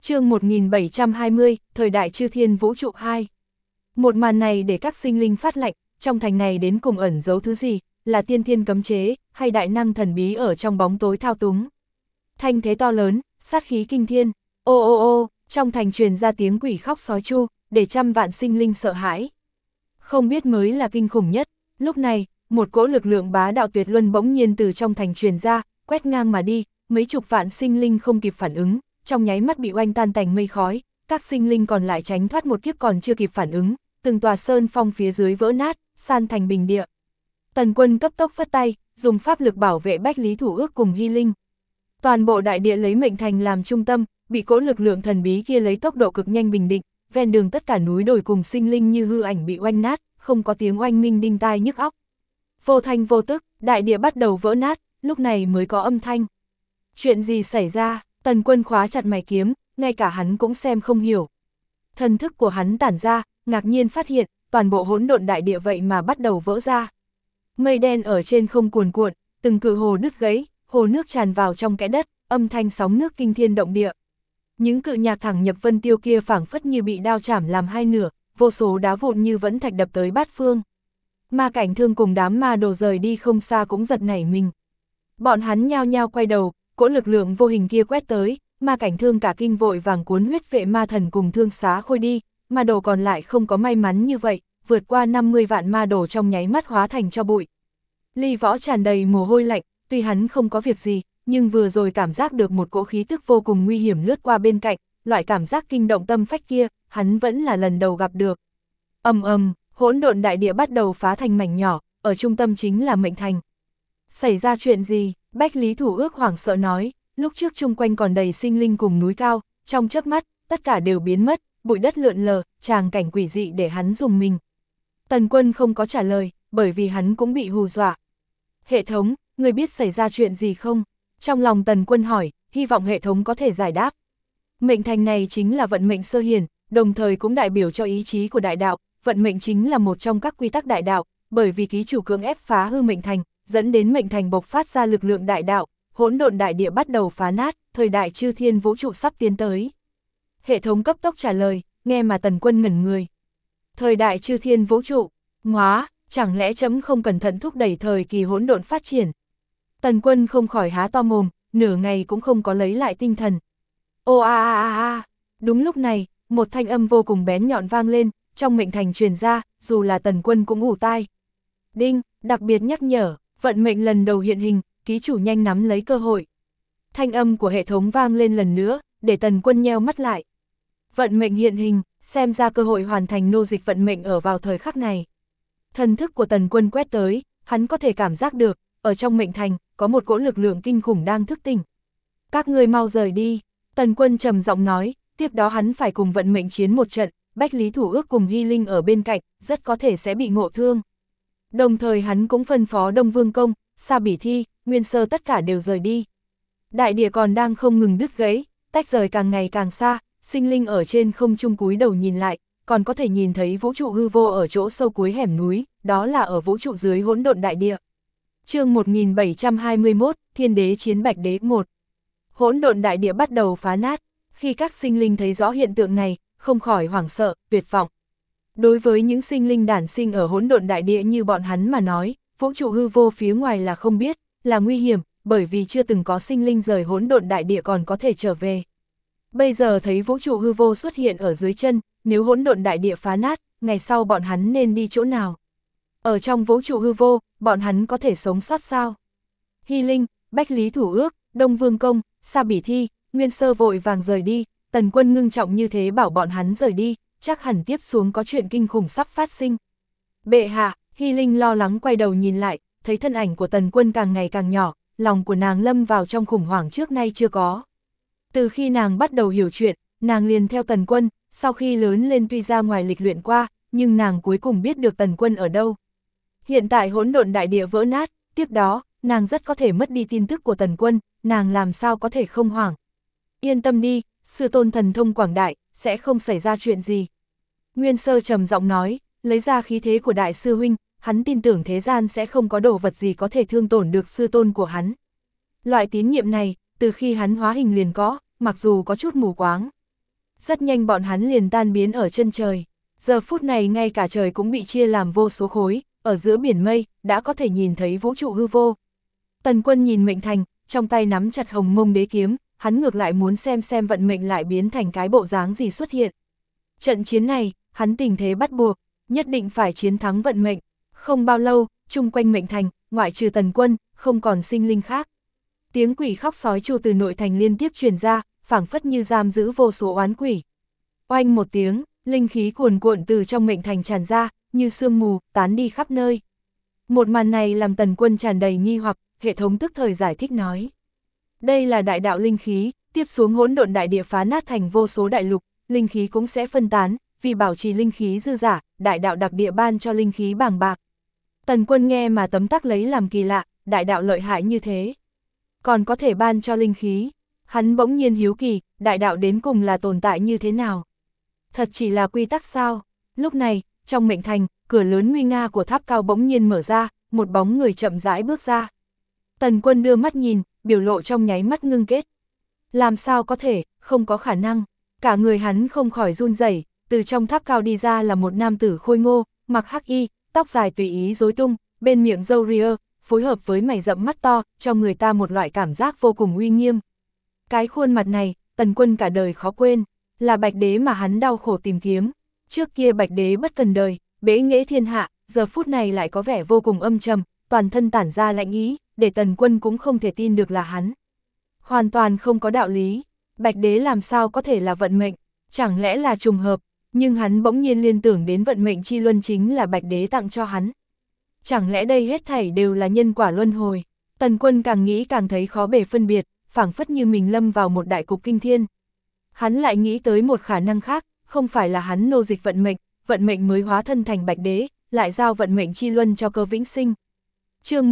Chương 1720, thời đại chư thiên vũ trụ 2. Một màn này để các sinh linh phát lạnh, trong thành này đến cùng ẩn giấu thứ gì, là tiên thiên cấm chế, hay đại năng thần bí ở trong bóng tối thao túng. Thanh thế to lớn, sát khí kinh thiên, ô ô ô, trong thành truyền ra tiếng quỷ khóc sói chu, để trăm vạn sinh linh sợ hãi. Không biết mới là kinh khủng nhất, lúc này, một cỗ lực lượng bá đạo tuyệt luân bỗng nhiên từ trong thành truyền ra, quét ngang mà đi, mấy chục vạn sinh linh không kịp phản ứng, trong nháy mắt bị oanh tan tành mây khói, các sinh linh còn lại tránh thoát một kiếp còn chưa kịp phản ứng, từng tòa sơn phong phía dưới vỡ nát, san thành bình địa. Tần Quân cấp tốc phất tay, dùng pháp lực bảo vệ Bách Lý Thủ Ước cùng Hy Linh. Toàn bộ đại địa lấy mệnh thành làm trung tâm, bị cỗ lực lượng thần bí kia lấy tốc độ cực nhanh bình định, ven đường tất cả núi đồi cùng sinh linh như hư ảnh bị oanh nát, không có tiếng oanh minh đinh tai nhức óc. Vô thanh vô tức, đại địa bắt đầu vỡ nát, lúc này mới có âm thanh. Chuyện gì xảy ra? Tần Quân khóa chặt mày kiếm, ngay cả hắn cũng xem không hiểu. Thần thức của hắn tản ra, ngạc nhiên phát hiện, toàn bộ hỗn độn đại địa vậy mà bắt đầu vỡ ra. Mây đen ở trên không cuồn cuộn, từng cự hồ đứt gãy, hồ nước tràn vào trong kẽ đất, âm thanh sóng nước kinh thiên động địa. Những cự nhạc thẳng nhập vân tiêu kia phảng phất như bị đao chảm làm hai nửa, vô số đá vụn như vẫn thạch đập tới bát phương. Ma Cảnh Thương cùng đám ma đồ rời đi không xa cũng giật nảy mình. Bọn hắn nhao nhao quay đầu, cỗ lực lượng vô hình kia quét tới, Ma Cảnh Thương cả kinh vội vàng cuốn huyết vệ ma thần cùng Thương Xá Khôi đi, ma đồ còn lại không có may mắn như vậy, vượt qua 50 vạn ma đồ trong nháy mắt hóa thành cho bụi. Ly Võ tràn đầy mồ hôi lạnh, tuy hắn không có việc gì, nhưng vừa rồi cảm giác được một cỗ khí tức vô cùng nguy hiểm lướt qua bên cạnh, loại cảm giác kinh động tâm phách kia, hắn vẫn là lần đầu gặp được. Ầm ầm, hỗn độn đại địa bắt đầu phá thành mảnh nhỏ, ở trung tâm chính là mệnh thành. Xảy ra chuyện gì? Bách Lý Thủ Ước hoảng sợ nói, lúc trước chung quanh còn đầy sinh linh cùng núi cao, trong chớp mắt, tất cả đều biến mất, bụi đất lượn lờ, tràng cảnh quỷ dị để hắn dùng mình. Tần Quân không có trả lời, bởi vì hắn cũng bị hù dọa. Hệ thống, người biết xảy ra chuyện gì không? Trong lòng Tần Quân hỏi, hy vọng hệ thống có thể giải đáp. Mệnh thành này chính là vận mệnh sơ hiển, đồng thời cũng đại biểu cho ý chí của đại đạo, vận mệnh chính là một trong các quy tắc đại đạo, bởi vì ký chủ cưỡng ép phá hư mệnh thành, dẫn đến mệnh thành bộc phát ra lực lượng đại đạo, hỗn độn đại địa bắt đầu phá nát, thời đại chư thiên vũ trụ sắp tiến tới. Hệ thống cấp tốc trả lời, nghe mà Tần Quân ngẩn người. Thời đại chư thiên vũ trụ, ngóa, chẳng lẽ chấm không cẩn thận thúc đẩy thời kỳ hỗn độn phát triển? Tần Quân không khỏi há to mồm, nửa ngày cũng không có lấy lại tinh thần. Ô a a a a, đúng lúc này, một thanh âm vô cùng bén nhọn vang lên, trong mệnh thành truyền ra, dù là Tần Quân cũng ù tai. Đinh, đặc biệt nhắc nhở, vận mệnh lần đầu hiện hình, ký chủ nhanh nắm lấy cơ hội. Thanh âm của hệ thống vang lên lần nữa, để Tần Quân nheo mắt lại. Vận mệnh hiện hình, xem ra cơ hội hoàn thành nô dịch vận mệnh ở vào thời khắc này. Thần thức của Tần Quân quét tới, hắn có thể cảm giác được, ở trong mệnh thành, có một cỗ lực lượng kinh khủng đang thức tỉnh. Các ngươi mau rời đi, Tần Quân trầm giọng nói, tiếp đó hắn phải cùng vận mệnh chiến một trận, Bách Lý Thủ Ước cùng Hy Linh ở bên cạnh, rất có thể sẽ bị ngộ thương. Đồng thời hắn cũng phân phó Đông Vương Công, Sa Bỉ Thi, Nguyên Sơ tất cả đều rời đi. Đại địa còn đang không ngừng đứt gãy, tách rời càng ngày càng xa, sinh linh ở trên không trung cúi đầu nhìn lại, còn có thể nhìn thấy vũ trụ hư vô ở chỗ sâu cuối hẻm núi, đó là ở vũ trụ dưới hỗn độn đại địa. Chương 1721, Thiên Đế chiến Bạch Đế 1. Hỗn độn đại địa bắt đầu phá nát, khi các sinh linh thấy rõ hiện tượng này, không khỏi hoảng sợ, tuyệt vọng. Đối với những sinh linh đản sinh ở hỗn độn đại địa như bọn hắn mà nói, vũ trụ hư vô phía ngoài là không biết, là nguy hiểm, bởi vì chưa từng có sinh linh rời hỗn độn đại địa còn có thể trở về. Bây giờ thấy vũ trụ hư vô xuất hiện ở dưới chân, nếu hỗn độn đại địa phá nát, ngày sau bọn hắn nên đi chỗ nào? Ở trong vũ trụ hư vô, bọn hắn có thể sống sót sao? Hy Linh, Bách Lý Thủ Ước, Đông Vương Công, Sa Bỉ Thi, Nguyên Sơ vội vàng rời đi, Tần Quân ngưng trọng như thế bảo bọn hắn rời đi, chắc hẳn tiếp xuống có chuyện kinh khủng sắp phát sinh. Bệ hạ, Hy Linh lo lắng quay đầu nhìn lại, thấy thân ảnh của Tần Quân càng ngày càng nhỏ, lòng của nàng lâm vào trong khủng hoảng trước nay chưa có. Từ khi nàng bắt đầu hiểu chuyện, nàng liền theo Tần Quân, sau khi lớn lên tuy ra ngoài lịch luyện qua, nhưng nàng cuối cùng biết được Tần Quân ở đâu. Hiện tại hỗn độn đại địa vỡ nát, tiếp đó, nàng rất có thể mất đi tin tức của Tần Quân, nàng làm sao có thể không hoảng. Yên tâm đi, sư tôn thần thông quảng đại, sẽ không xảy ra chuyện gì. Nguyên Sơ trầm giọng nói, lấy ra khí thế của đại sư huynh, hắn tin tưởng thế gian sẽ không có đồ vật gì có thể thương tổn được sư tôn của hắn. Loại tín nhiệm này, từ khi hắn hóa hình liền có, mặc dù có chút mù quáng. rất nhanh bọn hắn liền tan biến ở chân trời. Giờ phút này ngay cả trời cũng bị chia làm vô số khối, ở giữa biển mây, đã có thể nhìn thấy vũ trụ hư vô. Tần Quân nhìn Mệnh Thành, trong tay nắm chặt Hồng Mông Đế kiếm, hắn ngược lại muốn xem vận mệnh lại biến thành cái bộ dáng gì xuất hiện. Trận chiến này, hắn tình thế bắt buộc, nhất định phải chiến thắng vận mệnh. Không bao lâu, chung quanh Mệnh Thành, ngoại trừ Tần Quân, không còn sinh linh khác. Tiếng quỷ khóc sói tru từ nội thành liên tiếp truyền ra, phảng phất như giam giữ vô số oán quỷ. Oanh một tiếng, linh khí cuồn cuộn từ trong Mệnh Thành tràn ra, như sương mù, tán đi khắp nơi. Một màn này làm Tần Quân tràn đầy nghi hoặc, hệ thống tức thời giải thích nói. Đây là đại đạo linh khí, tiếp xuống hỗn độn đại địa phá nát thành vô số đại lục, linh khí cũng sẽ phân tán, vì bảo trì linh khí dư giả, đại đạo đặc địa ban cho linh khí bàng bạc. Tần Quân nghe mà tấm tắc lấy làm kỳ lạ, đại đạo lợi hại như thế. Còn có thể ban cho linh khí, hắn bỗng nhiên hiếu kỳ, đại đạo đến cùng là tồn tại như thế nào? Thật chỉ là quy tắc sao? Lúc này, trong Mệnh Thành, cửa lớn nguy nga của tháp cao bỗng nhiên mở ra, một bóng người chậm rãi bước ra. Tần Quân đưa mắt nhìn, biểu lộ trong nháy mắt ngưng kết. Làm sao có thể, không có khả năng. Cả người hắn không khỏi run rẩy, từ trong tháp cao đi ra là một nam tử khôi ngô, mặc hắc y, tóc dài tùy ý rối tung, bên miệng râu ria, phối hợp với mày rậm mắt to, cho người ta một loại cảm giác vô cùng uy nghiêm. Cái khuôn mặt này, Tần Quân cả đời khó quên, là Bạch Đế mà hắn đau khổ tìm kiếm. Trước kia Bạch Đế bất cần đời, bế nghệ thiên hạ, giờ phút này lại có vẻ vô cùng âm trầm, toàn thân tản ra lạnh ý, để Tần Quân cũng không thể tin được là hắn. Hoàn toàn không có đạo lý, Bạch Đế làm sao có thể là vận mệnh, chẳng lẽ là trùng hợp, nhưng hắn bỗng nhiên liên tưởng đến vận mệnh chi luân chính là Bạch Đế tặng cho hắn. Chẳng lẽ đây hết thảy đều là nhân quả luân hồi? Tần Quân càng nghĩ càng thấy khó bề phân biệt, phảng phất như mình lâm vào một đại cục kinh thiên. Hắn lại nghĩ tới một khả năng khác, không phải là hắn nô dịch vận mệnh mới hóa thân thành Bạch Đế, lại giao vận mệnh chi luân cho Cơ Vĩnh Sinh. Chương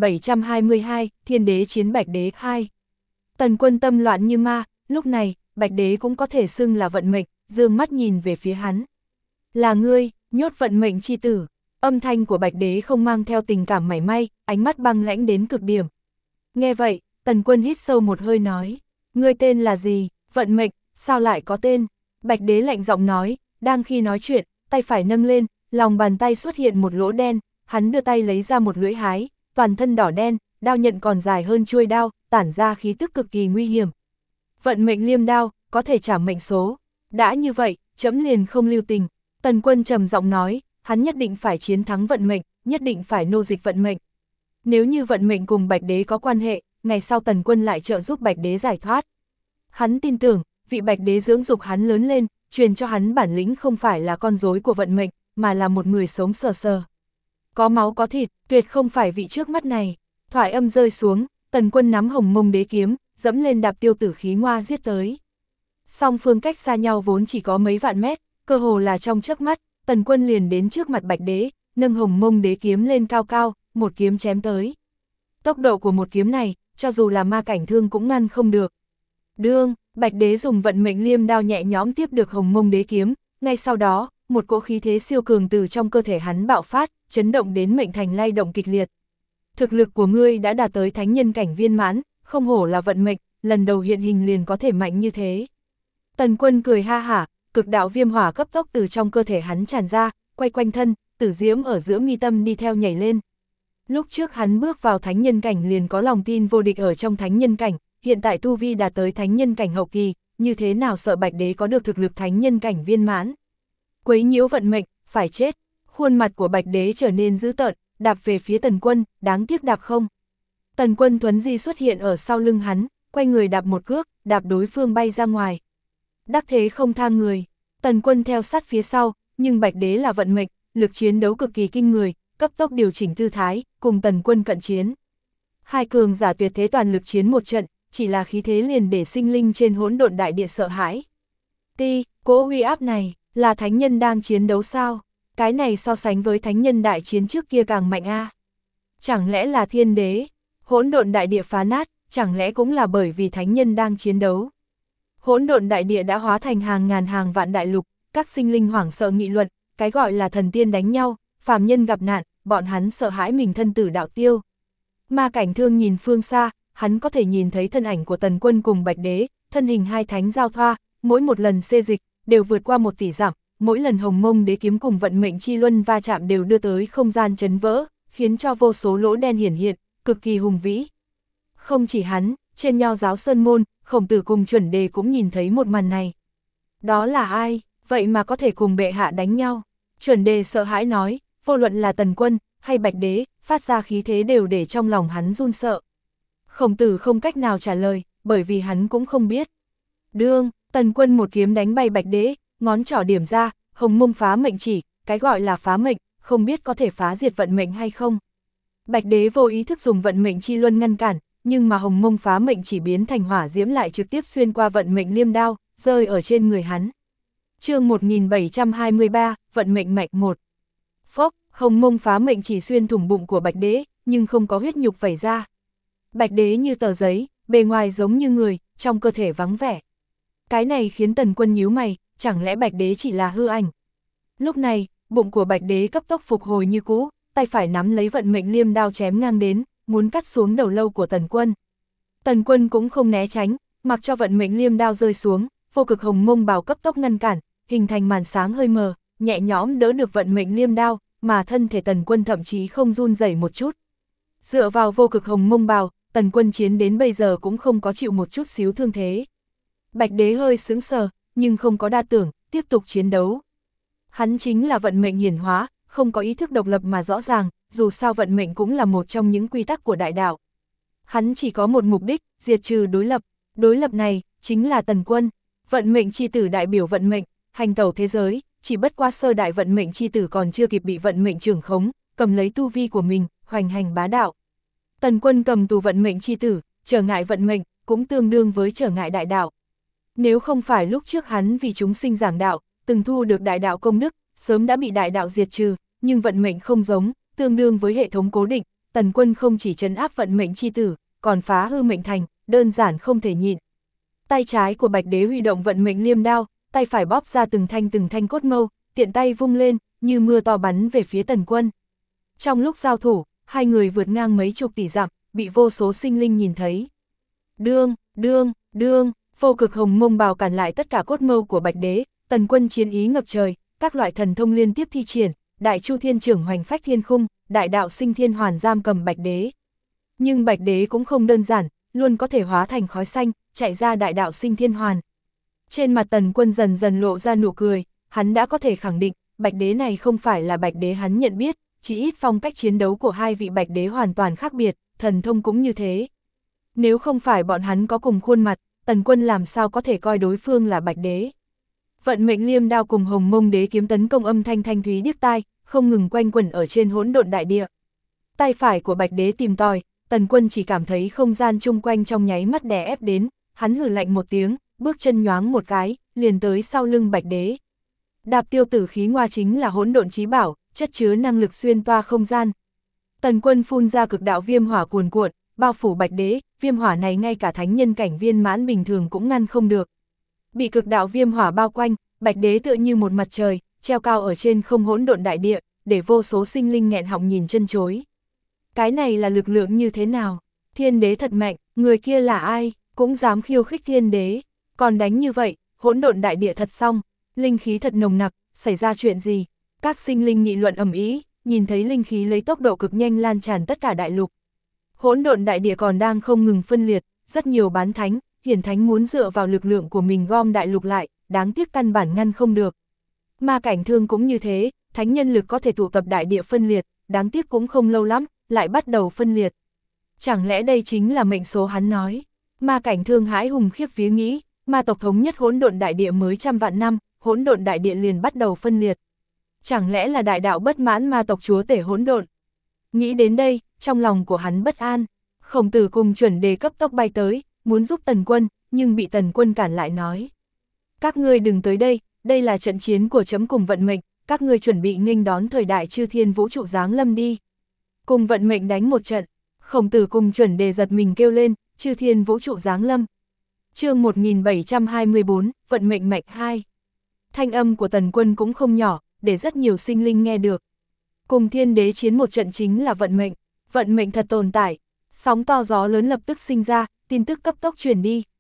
1722, Thiên Đế chiến Bạch Đế 2. Tần Quân tâm loạn như ma, lúc này, Bạch Đế cũng có thể xưng là vận mệnh, dương mắt nhìn về phía hắn. Là ngươi, nhốt vận mệnh chi tử. Âm thanh của Bạch Đế không mang theo tình cảm mảy may, ánh mắt băng lãnh đến cực điểm. Nghe vậy, Tần Quân hít sâu một hơi nói, ngươi tên là gì, vận mệnh, sao lại có tên? Bạch Đế lạnh giọng nói, đang khi nói chuyện, tay phải nâng lên, lòng bàn tay xuất hiện một lỗ đen, hắn đưa tay lấy ra một lưỡi hái, toàn thân đỏ đen, đao nhận còn dài hơn chuôi đao, tản ra khí tức cực kỳ nguy hiểm. Vận mệnh liêm đao, có thể trả mệnh số. Đã như vậy, trẫm liền không lưu tình. Tần Quân trầm giọng nói, hắn nhất định phải chiến thắng vận mệnh, nhất định phải nô dịch vận mệnh. Nếu như vận mệnh cùng Bạch Đế có quan hệ, ngày sau Tần Quân lại trợ giúp Bạch Đế giải thoát. Hắn tin tưởng, vị Bạch Đế dưỡng dục hắn lớn lên, truyền cho hắn bản lĩnh không phải là con rối của vận mệnh, mà là một người sống sờ sờ. Có máu có thịt, tuyệt không phải vị trước mắt này. Thoại âm rơi xuống, Tần Quân nắm Hồng Mông Đế kiếm, dẫm lên đạp Tiêu Tử khí ngoa giết tới. Song phương cách xa nhau vốn chỉ có mấy vạn mét, cơ hồ là trong chớp mắt, Tần Quân liền đến trước mặt Bạch Đế, nâng Hồng Mông Đế kiếm lên cao cao, một kiếm chém tới. Tốc độ của một kiếm này, cho dù là ma cảnh thương cũng ngăn không được. Đương, Bạch Đế dùng vận mệnh liêm đao nhẹ nhõm tiếp được Hồng Mông Đế kiếm, ngay sau đó, một cỗ khí thế siêu cường từ trong cơ thể hắn bạo phát, chấn động đến Mệnh Thành lay động kịch liệt. Thực lực của ngươi đã đạt tới thánh nhân cảnh viên mãn, không hổ là vận mệnh, lần đầu hiện hình liền có thể mạnh như thế. Tần Quân cười ha hả, cực đạo viêm hỏa cấp tốc từ trong cơ thể hắn tràn ra, quay quanh thân, tử diễm ở giữa mi tâm đi theo nhảy lên. Lúc trước hắn bước vào thánh nhân cảnh liền có lòng tin vô địch ở trong thánh nhân cảnh, hiện tại tu vi đạt tới thánh nhân cảnh hậu kỳ, như thế nào sợ Bạch Đế có được thực lực thánh nhân cảnh viên mãn. Quấy nhiễu vận mệnh, phải chết. Khuôn mặt của Bạch Đế trở nên dữ tợn, đạp về phía Tần Quân, đáng tiếc đạp không. Tần Quân thuấn di xuất hiện ở sau lưng hắn, quay người đạp một cước, đạp đối phương bay ra ngoài. Đắc thế không tha người, Tần Quân theo sát phía sau, nhưng Bạch Đế là vận mệnh, lực chiến đấu cực kỳ kinh người, cấp tốc điều chỉnh tư thái, cùng Tần Quân cận chiến. Hai cường giả tuyệt thế toàn lực chiến một trận, chỉ là khí thế liền để sinh linh trên hỗn độn đại địa sợ hãi. Cỗ uy áp này, là thánh nhân đang chiến đấu sao? Cái này so sánh với thánh nhân đại chiến trước kia càng mạnh a. Chẳng lẽ là thiên đế? Hỗn độn đại địa phá nát, chẳng lẽ cũng là bởi vì thánh nhân đang chiến đấu? Hỗn độn đại địa đã hóa thành hàng ngàn hàng vạn đại lục, các sinh linh hoảng sợ nghị luận, cái gọi là thần tiên đánh nhau, phàm nhân gặp nạn, bọn hắn sợ hãi mình thân tử đạo tiêu. Ma cảnh thương nhìn phương xa, hắn có thể nhìn thấy thân ảnh của Tần Quân cùng Bạch Đế, thân hình hai thánh giao thoa, mỗi một lần xê dịch, đều vượt qua 1 tỷ dặm, mỗi lần Hồng Mông Đế kiếm cùng vận mệnh chi luân va chạm đều đưa tới không gian chấn vỡ, khiến cho vô số lỗ đen hiển hiện, cực kỳ hùng vĩ. Không chỉ hắn, trên Nho giáo Sơn Môn, Khổng Tử cùng Chuẩn Đề cũng nhìn thấy một màn này. Đó là ai, vậy mà có thể cùng bệ hạ đánh nhau? Chuẩn Đề sợ hãi nói, vô luận là Tần Quân, hay Bạch Đế, phát ra khí thế đều để trong lòng hắn run sợ. Khổng Tử không cách nào trả lời, bởi vì hắn cũng không biết. Đương, Tần Quân một kiếm đánh bay Bạch Đế, ngón trỏ điểm ra, Hồng Mông phá mệnh chỉ, cái gọi là phá mệnh, không biết có thể phá diệt vận mệnh hay không. Bạch Đế vô ý thức dùng vận mệnh chi luân ngăn cản, nhưng mà Hồng Mông phá mệnh chỉ biến thành hỏa diễm lại trực tiếp xuyên qua vận mệnh liêm đao, rơi ở trên người hắn. Chương 1723, vận mệnh mạch 1. Phốc, Hồng Mông phá mệnh chỉ xuyên thủng bụng của Bạch Đế, nhưng không có huyết nhục vẩy ra. Bạch Đế như tờ giấy, bề ngoài giống như người, trong cơ thể vắng vẻ. Cái này khiến Tần Quân nhíu mày, chẳng lẽ Bạch Đế chỉ là hư ảnh. Lúc này, bụng của Bạch Đế cấp tốc phục hồi như cũ, tay phải nắm lấy vận mệnh liêm đao chém ngang đến, muốn cắt xuống đầu lâu của Tần Quân. Tần Quân cũng không né tránh, mặc cho vận mệnh liêm đao rơi xuống, vô cực hồng mông bào cấp tốc ngăn cản, hình thành màn sáng hơi mờ, nhẹ nhõm đỡ được vận mệnh liêm đao, mà thân thể Tần Quân thậm chí không run rẩy một chút. Dựa vào vô cực hồng mông bào, Tần Quân chiến đến bây giờ cũng không có chịu một chút xíu thương thế. Bạch Đế hơi sững sờ, nhưng không có đa tưởng, tiếp tục chiến đấu. Hắn chính là vận mệnh hiển hóa, không có ý thức độc lập mà rõ ràng, dù sao vận mệnh cũng là một trong những quy tắc của đại đạo. Hắn chỉ có một mục đích, diệt trừ đối lập này, chính là Tần Quân. Vận mệnh chi tử đại biểu vận mệnh, hành tẩu thế giới, chỉ bất qua sơ đại vận mệnh chi tử còn chưa kịp bị vận mệnh trưởng khống, cầm lấy tu vi của mình, hoành hành bá đạo. Tần Quân cầm tù vận mệnh chi tử, trở ngại vận mệnh, cũng tương đương với trở ngại đại đạo. Nếu không phải lúc trước hắn vì chúng sinh giảng đạo, từng thu được đại đạo công đức, sớm đã bị đại đạo diệt trừ, nhưng vận mệnh không giống, tương đương với hệ thống cố định, Tần Quân không chỉ trấn áp vận mệnh chi tử, còn phá hư mệnh thành, đơn giản không thể nhịn. Tay trái của Bạch Đế huy động vận mệnh liêm đao, tay phải bóp ra từng thanh cốt mâu, tiện tay vung lên, như mưa to bắn về phía Tần Quân. Trong lúc giao thủ, hai người vượt ngang mấy chục tỷ dặm, bị vô số sinh linh nhìn thấy. Đương, vô cực hồng mông bào cản lại tất cả cốt mâu của Bạch Đế, Tần Quân chiến ý ngập trời, các loại thần thông liên tiếp thi triển, Đại Chu Thiên Trưởng hoành phách thiên khung, Đại Đạo Sinh Thiên Hoàn giam cầm Bạch Đế. Nhưng Bạch Đế cũng không đơn giản, luôn có thể hóa thành khói xanh, chạy ra Đại Đạo Sinh Thiên Hoàn. Trên mặt Tần Quân dần dần lộ ra nụ cười, hắn đã có thể khẳng định, Bạch Đế này không phải là Bạch Đế hắn nhận biết, chỉ ít phong cách chiến đấu của hai vị Bạch Đế hoàn toàn khác biệt, thần thông cũng như thế. Nếu không phải bọn hắn có cùng khuôn mặt, Tần Quân làm sao có thể coi đối phương là Bạch Đế. Vận mệnh liêm đao cùng Hồng Mông Đế kiếm tấn công âm thanh thanh thúy điếc tai, không ngừng quanh quẩn ở trên hỗn độn đại địa. Tay phải của Bạch Đế tìm tòi, Tần Quân chỉ cảm thấy không gian chung quanh trong nháy mắt đè ép đến, hắn hừ lạnh một tiếng, bước chân nhoáng một cái, liền tới sau lưng Bạch Đế. Đạp tiêu tử khí ngoa chính là hỗn độn chí bảo, chất chứa năng lực xuyên toa không gian. Tần Quân phun ra cực đạo viêm hỏa cuồn cuộn, bao phủ Bạch Đế, viêm hỏa này ngay cả thánh nhân cảnh viên mãn bình thường cũng ngăn không được. Bị cực đạo viêm hỏa bao quanh, Bạch Đế tựa như một mặt trời, treo cao ở trên không hỗn độn đại địa, để vô số sinh linh nghẹn họng nhìn chân chối. Cái này là lực lượng như thế nào? Thiên Đế thật mạnh, người kia là ai, cũng dám khiêu khích Thiên Đế, còn đánh như vậy, hỗn độn đại địa thật xong, linh khí thật nồng nặc, xảy ra chuyện gì? Các sinh linh nghị luận ầm ĩ, nhìn thấy linh khí lấy tốc độ cực nhanh lan tràn tất cả đại lục. Hỗn độn đại địa còn đang không ngừng phân liệt, rất nhiều bán thánh, hiển thánh muốn dựa vào lực lượng của mình gom đại lục lại, đáng tiếc căn bản ngăn không được. Ma Cảnh Thương cũng như thế, thánh nhân lực có thể tụ tập đại địa phân liệt, đáng tiếc cũng không lâu lắm, lại bắt đầu phân liệt. Chẳng lẽ đây chính là mệnh số hắn nói? Ma Cảnh Thương hãi hùng khiếp vía nghĩ, ma tộc thống nhất hỗn độn đại địa mới trăm vạn năm, hỗn độn đại địa liền bắt đầu phân liệt. Chẳng lẽ là đại đạo bất mãn ma tộc chúa tể hỗn độn? Nghĩ đến đây, trong lòng của hắn bất an. Khổng Tử cùng Chuẩn Đề cấp tốc bay tới, muốn giúp Tần Quân, nhưng bị Tần Quân cản lại nói. Các ngươi đừng tới đây, đây là trận chiến của chấm cùng vận mệnh, các ngươi chuẩn bị nghênh đón thời đại chư thiên vũ trụ giáng lâm đi. Cùng vận mệnh đánh một trận, Khổng Tử cùng Chuẩn Đề giật mình kêu lên, chư thiên vũ trụ giáng lâm. Chương 1724, vận mệnh mạch 2. Thanh âm của Tần Quân cũng không nhỏ, để rất nhiều sinh linh nghe được. Cùng Thiên Đế chiến một trận chính là vận mệnh thật tồn tại. Sóng to gió lớn lập tức sinh ra, tin tức cấp tốc truyền đi.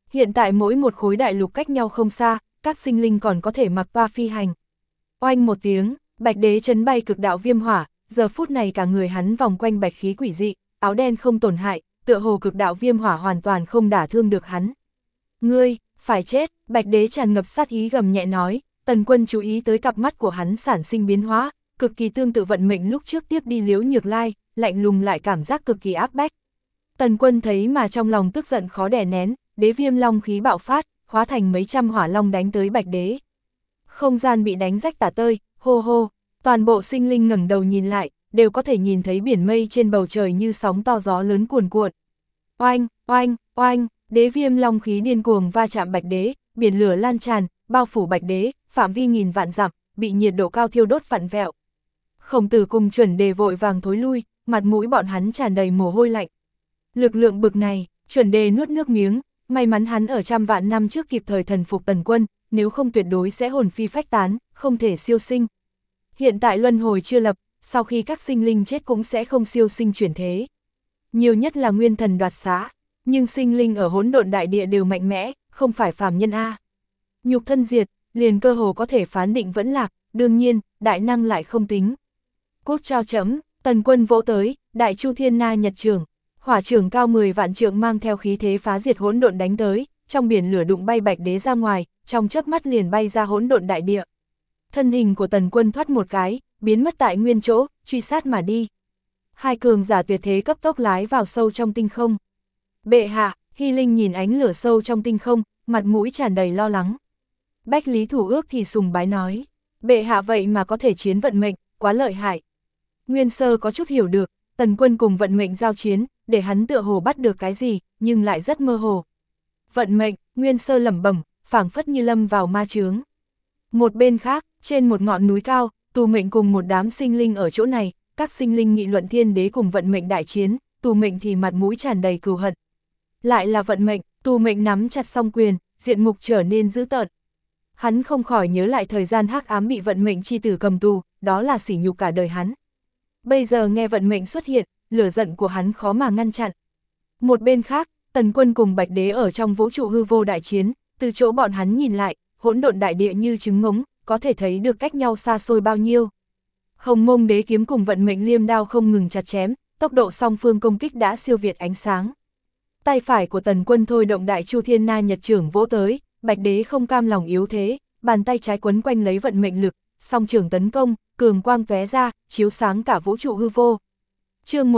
Hiện tại mỗi một khối đại lục cách nhau không xa, các sinh linh còn có thể mặc toa phi hành. Oanh một tiếng, Bạch Đế chấn bay cực đạo viêm hỏa, giờ phút này cả người hắn vòng quanh bạch khí quỷ dị, áo đen không tổn hại, tựa hồ cực đạo viêm hỏa hoàn toàn không đả thương được hắn. Ngươi, phải chết, Bạch Đế tràn ngập sát ý gầm nhẹ nói. Tần Quân chú ý tới cặp mắt của hắn sản sinh biến hóa, cực kỳ tương tự vận mệnh lúc trước tiếp đi Liễu Nhược Lai, lạnh lùng lại cảm giác cực kỳ áp bách. Tần Quân thấy mà trong lòng tức giận khó đè nén, đế viêm long khí bạo phát, hóa thành mấy trăm hỏa long đánh tới Bạch Đế. Không gian bị đánh rách tả tơi, hô hô, toàn bộ sinh linh ngẩng đầu nhìn lại, đều có thể nhìn thấy biển mây trên bầu trời như sóng to gió lớn cuồn cuộn. Oanh, oanh, oanh, đế viêm long khí điên cuồng va chạm Bạch Đế, biển lửa lan tràn, bao phủ Bạch Đế, phạm vi nghìn vạn dặm, bị nhiệt độ cao thiêu đốt vặn vẹo. Khổng Tử cùng Chuẩn Đề vội vàng thối lui, mặt mũi bọn hắn tràn đầy mồ hôi lạnh. Lực lượng bực này, Chuẩn Đề nuốt nước miếng, may mắn hắn ở trăm vạn năm trước kịp thời thần phục Tần Quân, nếu không tuyệt đối sẽ hồn phi phách tán, không thể siêu sinh. Hiện tại luân hồi chưa lập, sau khi các sinh linh chết cũng sẽ không siêu sinh chuyển thế. Nhiều nhất là nguyên thần đoạt xá, nhưng sinh linh ở hỗn độn đại địa đều mạnh mẽ, không phải phàm nhân A. Nhục thân diệt, liền cơ hồ có thể phán định vẫn lạc, đương nhiên, đại năng lại không tính. Cốt cho chấm, Tần Quân vỗ tới, Đại Chu Thiên Na Nhật Trường, hỏa trưởng cao 10 vạn trượng mang theo khí thế phá diệt hỗn độn đánh tới, trong biển lửa đụng bay Bạch Đế ra ngoài, trong chớp mắt liền bay ra hỗn độn đại địa. Thân hình của Tần Quân thoát một cái, biến mất tại nguyên chỗ, truy sát mà đi. Hai cường giả tuyệt thế cấp tốc lái vào sâu trong tinh không. Bệ hạ, Hy Linh nhìn ánh lửa sâu trong tinh không, mặt mũi tràn đầy lo lắng. Bách Lý Thủ Ước thì sùng bái nói, bệ hạ vậy mà có thể chiến vận mệnh, quá lợi hại. Nguyên Sơ có chút hiểu được, Tần Quân cùng vận mệnh giao chiến, để hắn tựa hồ bắt được cái gì, nhưng lại rất mơ hồ. Vận mệnh, Nguyên Sơ lẩm bẩm, phảng phất như lâm vào ma chướng. Một bên khác, trên một ngọn núi cao, Tù Mệnh cùng một đám sinh linh ở chỗ này, các sinh linh nghị luận thiên đế cùng vận mệnh đại chiến, Tù Mệnh thì mặt mũi tràn đầy cừu hận. Lại là vận mệnh, Tù Mệnh nắm chặt song quyền, diện mục trở nên dữ tợn. Hắn không khỏi nhớ lại thời gian hắc ám bị vận mệnh chi tử cầm tù, đó là sỉ nhục cả đời hắn. Bây giờ nghe vận mệnh xuất hiện, lửa giận của hắn khó mà ngăn chặn. Một bên khác, Tần Quân cùng Bạch Đế ở trong vũ trụ hư vô đại chiến, từ chỗ bọn hắn nhìn lại, hỗn độn đại địa như trứng ngỗng, có thể thấy được cách nhau xa xôi bao nhiêu. Hồng Mông Đế kiếm cùng vận mệnh liêm đao không ngừng chặt chém, tốc độ song phương công kích đã siêu việt ánh sáng. Tay phải của Tần Quân thôi động Đại Chu Thiên Na Nhật Trưởng vỗ tới, Bạch Đế không cam lòng yếu thế, bàn tay trái quấn quanh lấy vận mệnh lực, song trưởng tấn công, cường quang tóe ra, chiếu sáng cả vũ trụ hư vô. Chương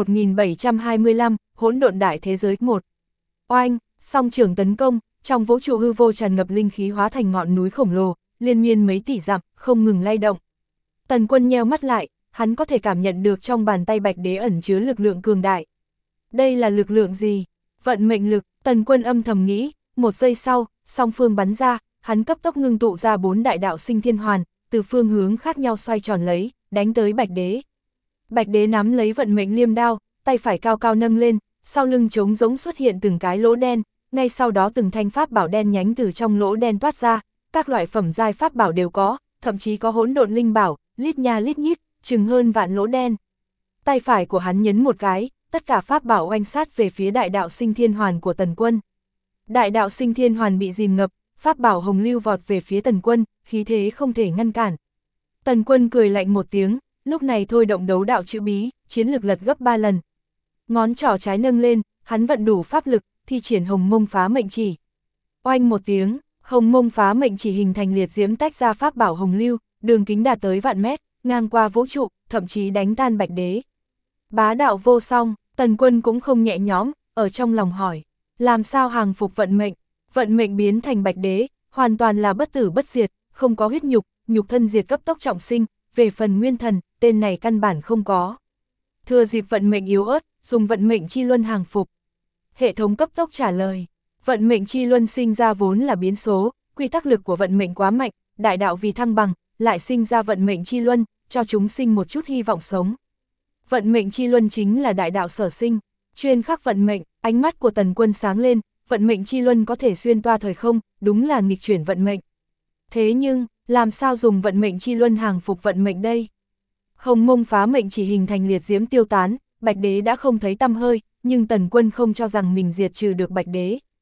1725, Hỗn độn đại thế giới 1. Oanh, song trưởng tấn công, trong vũ trụ hư vô tràn ngập linh khí hóa thành ngọn núi khổng lồ, liên miên mấy tỷ dặm, không ngừng lay động. Tần Quân nheo mắt lại, hắn có thể cảm nhận được trong bàn tay Bạch Đế ẩn chứa lực lượng cường đại. Đây là lực lượng gì? Vận mệnh lực, Tần Quân âm thầm nghĩ, một giây sau, song phương bắn ra, hắn cấp tốc ngưng tụ ra 4 đại đạo sinh thiên hoàn, từ phương hướng khác nhau xoay tròn lấy, đánh tới Bạch Đế. Bạch Đế nắm lấy vận mệnh liêm đao, tay phải cao cao nâng lên, sau lưng trống rỗng xuất hiện từng cái lỗ đen, ngay sau đó từng thanh pháp bảo đen nhánh từ trong lỗ đen toát ra, các loại phẩm giai pháp bảo đều có, thậm chí có hỗn độn linh bảo, lít nha lít nhít, chừng hơn vạn lỗ đen. Tay phải của hắn nhấn một cái, tất cả pháp bảo oanh sát về phía đại đạo sinh thiên hoàn của Tần Quân. Đại đạo sinh thiên hoàn bị dìm ngập, pháp bảo hồng lưu vọt về phía Tần Quân, khí thế không thể ngăn cản. Tần Quân cười lạnh một tiếng, lúc này thôi động đấu đạo chữ bí, chiến lực lật gấp 3 lần. Ngón trỏ trái nâng lên, hắn vận đủ pháp lực, thi triển Hồng Mông phá mệnh chỉ. Oanh một tiếng, Hồng Mông phá mệnh chỉ hình thành liệt diễm tách ra pháp bảo hồng lưu, đường kính đạt tới vạn mét, ngang qua vũ trụ, thậm chí đánh tan Bạch Đế. Bá đạo vô song, Tần Quân cũng không nhẹ nhõm, ở trong lòng hỏi, làm sao hàng phục vận mệnh biến thành Bạch Đế, hoàn toàn là bất tử bất diệt, không có huyết nhục, nhục thân diệt cấp tốc trọng sinh, về phần nguyên thần, tên này căn bản không có. Thừa dịp vận mệnh yếu ớt, dùng vận mệnh chi luân hàng phục. Hệ thống cấp tốc trả lời, vận mệnh chi luân sinh ra vốn là biến số, quy tắc lực của vận mệnh quá mạnh, đại đạo vì thăng bằng, lại sinh ra vận mệnh chi luân, cho chúng sinh một chút hy vọng sống. Vận mệnh chi luân chính là đại đạo sở sinh, chuyên khắc vận mệnh, ánh mắt của Tần Quân sáng lên, vận mệnh chi luân có thể xuyên toa thời không, đúng là nghịch chuyển vận mệnh. Thế nhưng, làm sao dùng vận mệnh chi luân hàng phục vận mệnh đây? Hồng Mông phá mệnh chỉ hình thành liệt diễm tiêu tán, Bạch Đế đã không thấy tăm hơi, nhưng Tần Quân không cho rằng mình diệt trừ được Bạch Đế.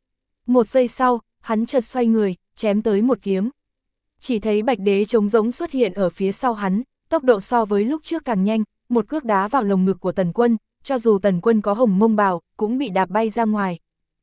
Một giây sau, hắn chợt xoay người, chém tới một kiếm. Chỉ thấy Bạch Đế trống rỗng xuất hiện ở phía sau hắn, tốc độ so với lúc trước càng nhanh, một cước đá vào lồng ngực của Tần Quân, cho dù Tần Quân có hồng mông bào, cũng bị đạp bay ra ngoài.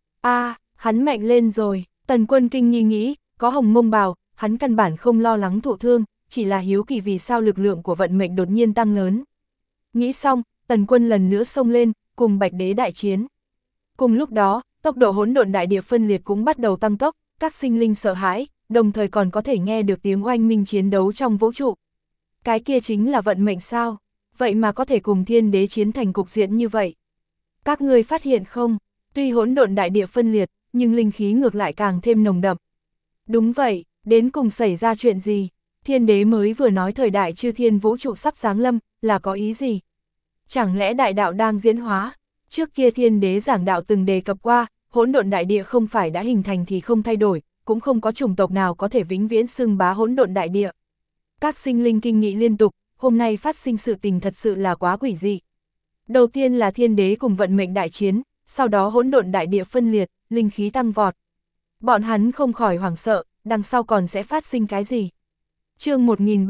Hắn mạnh lên rồi, Tần Quân kinh nghi nghĩ, có hồng mông bào, hắn căn bản không lo lắng thụ thương, chỉ là hiếu kỳ vì sao lực lượng của vận mệnh đột nhiên tăng lớn. Nghĩ xong, Tần Quân lần nữa xông lên, cùng Bạch Đế đại chiến. Cùng lúc đó, tốc độ hỗn độn đại địa phân liệt cũng bắt đầu tăng tốc, các sinh linh sợ hãi, đồng thời còn có thể nghe được tiếng oanh minh chiến đấu trong vũ trụ. Cái kia chính là vận mệnh sao? Vậy mà có thể cùng thiên đế chiến thành cục diện như vậy. Các ngươi phát hiện không? Tuy hỗn độn đại địa phân liệt, nhưng linh khí ngược lại càng thêm nồng đậm. Đúng vậy, đến cùng xảy ra chuyện gì? Thiên đế mới vừa nói thời đại chư thiên vũ trụ sắp giáng lâm, là có ý gì? Chẳng lẽ đại đạo đang diễn hóa? Trước kia thiên đế giảng đạo từng đề cập qua, hỗn độn đại địa không phải đã hình thành thì không thay đổi, cũng không có chủng tộc nào có thể vĩnh viễn xưng bá hỗn độn đại địa. Các sinh linh kinh nghị liên tục, hôm nay phát sinh sự tình thật sự là quá quỷ dị. Đầu tiên là thiên đế cùng vận mệnh đại chiến, sau đó hỗn độn đại địa phân liệt, linh khí tăng vọt. Bọn hắn không khỏi hoảng sợ, đằng sau còn sẽ phát sinh cái gì? Chương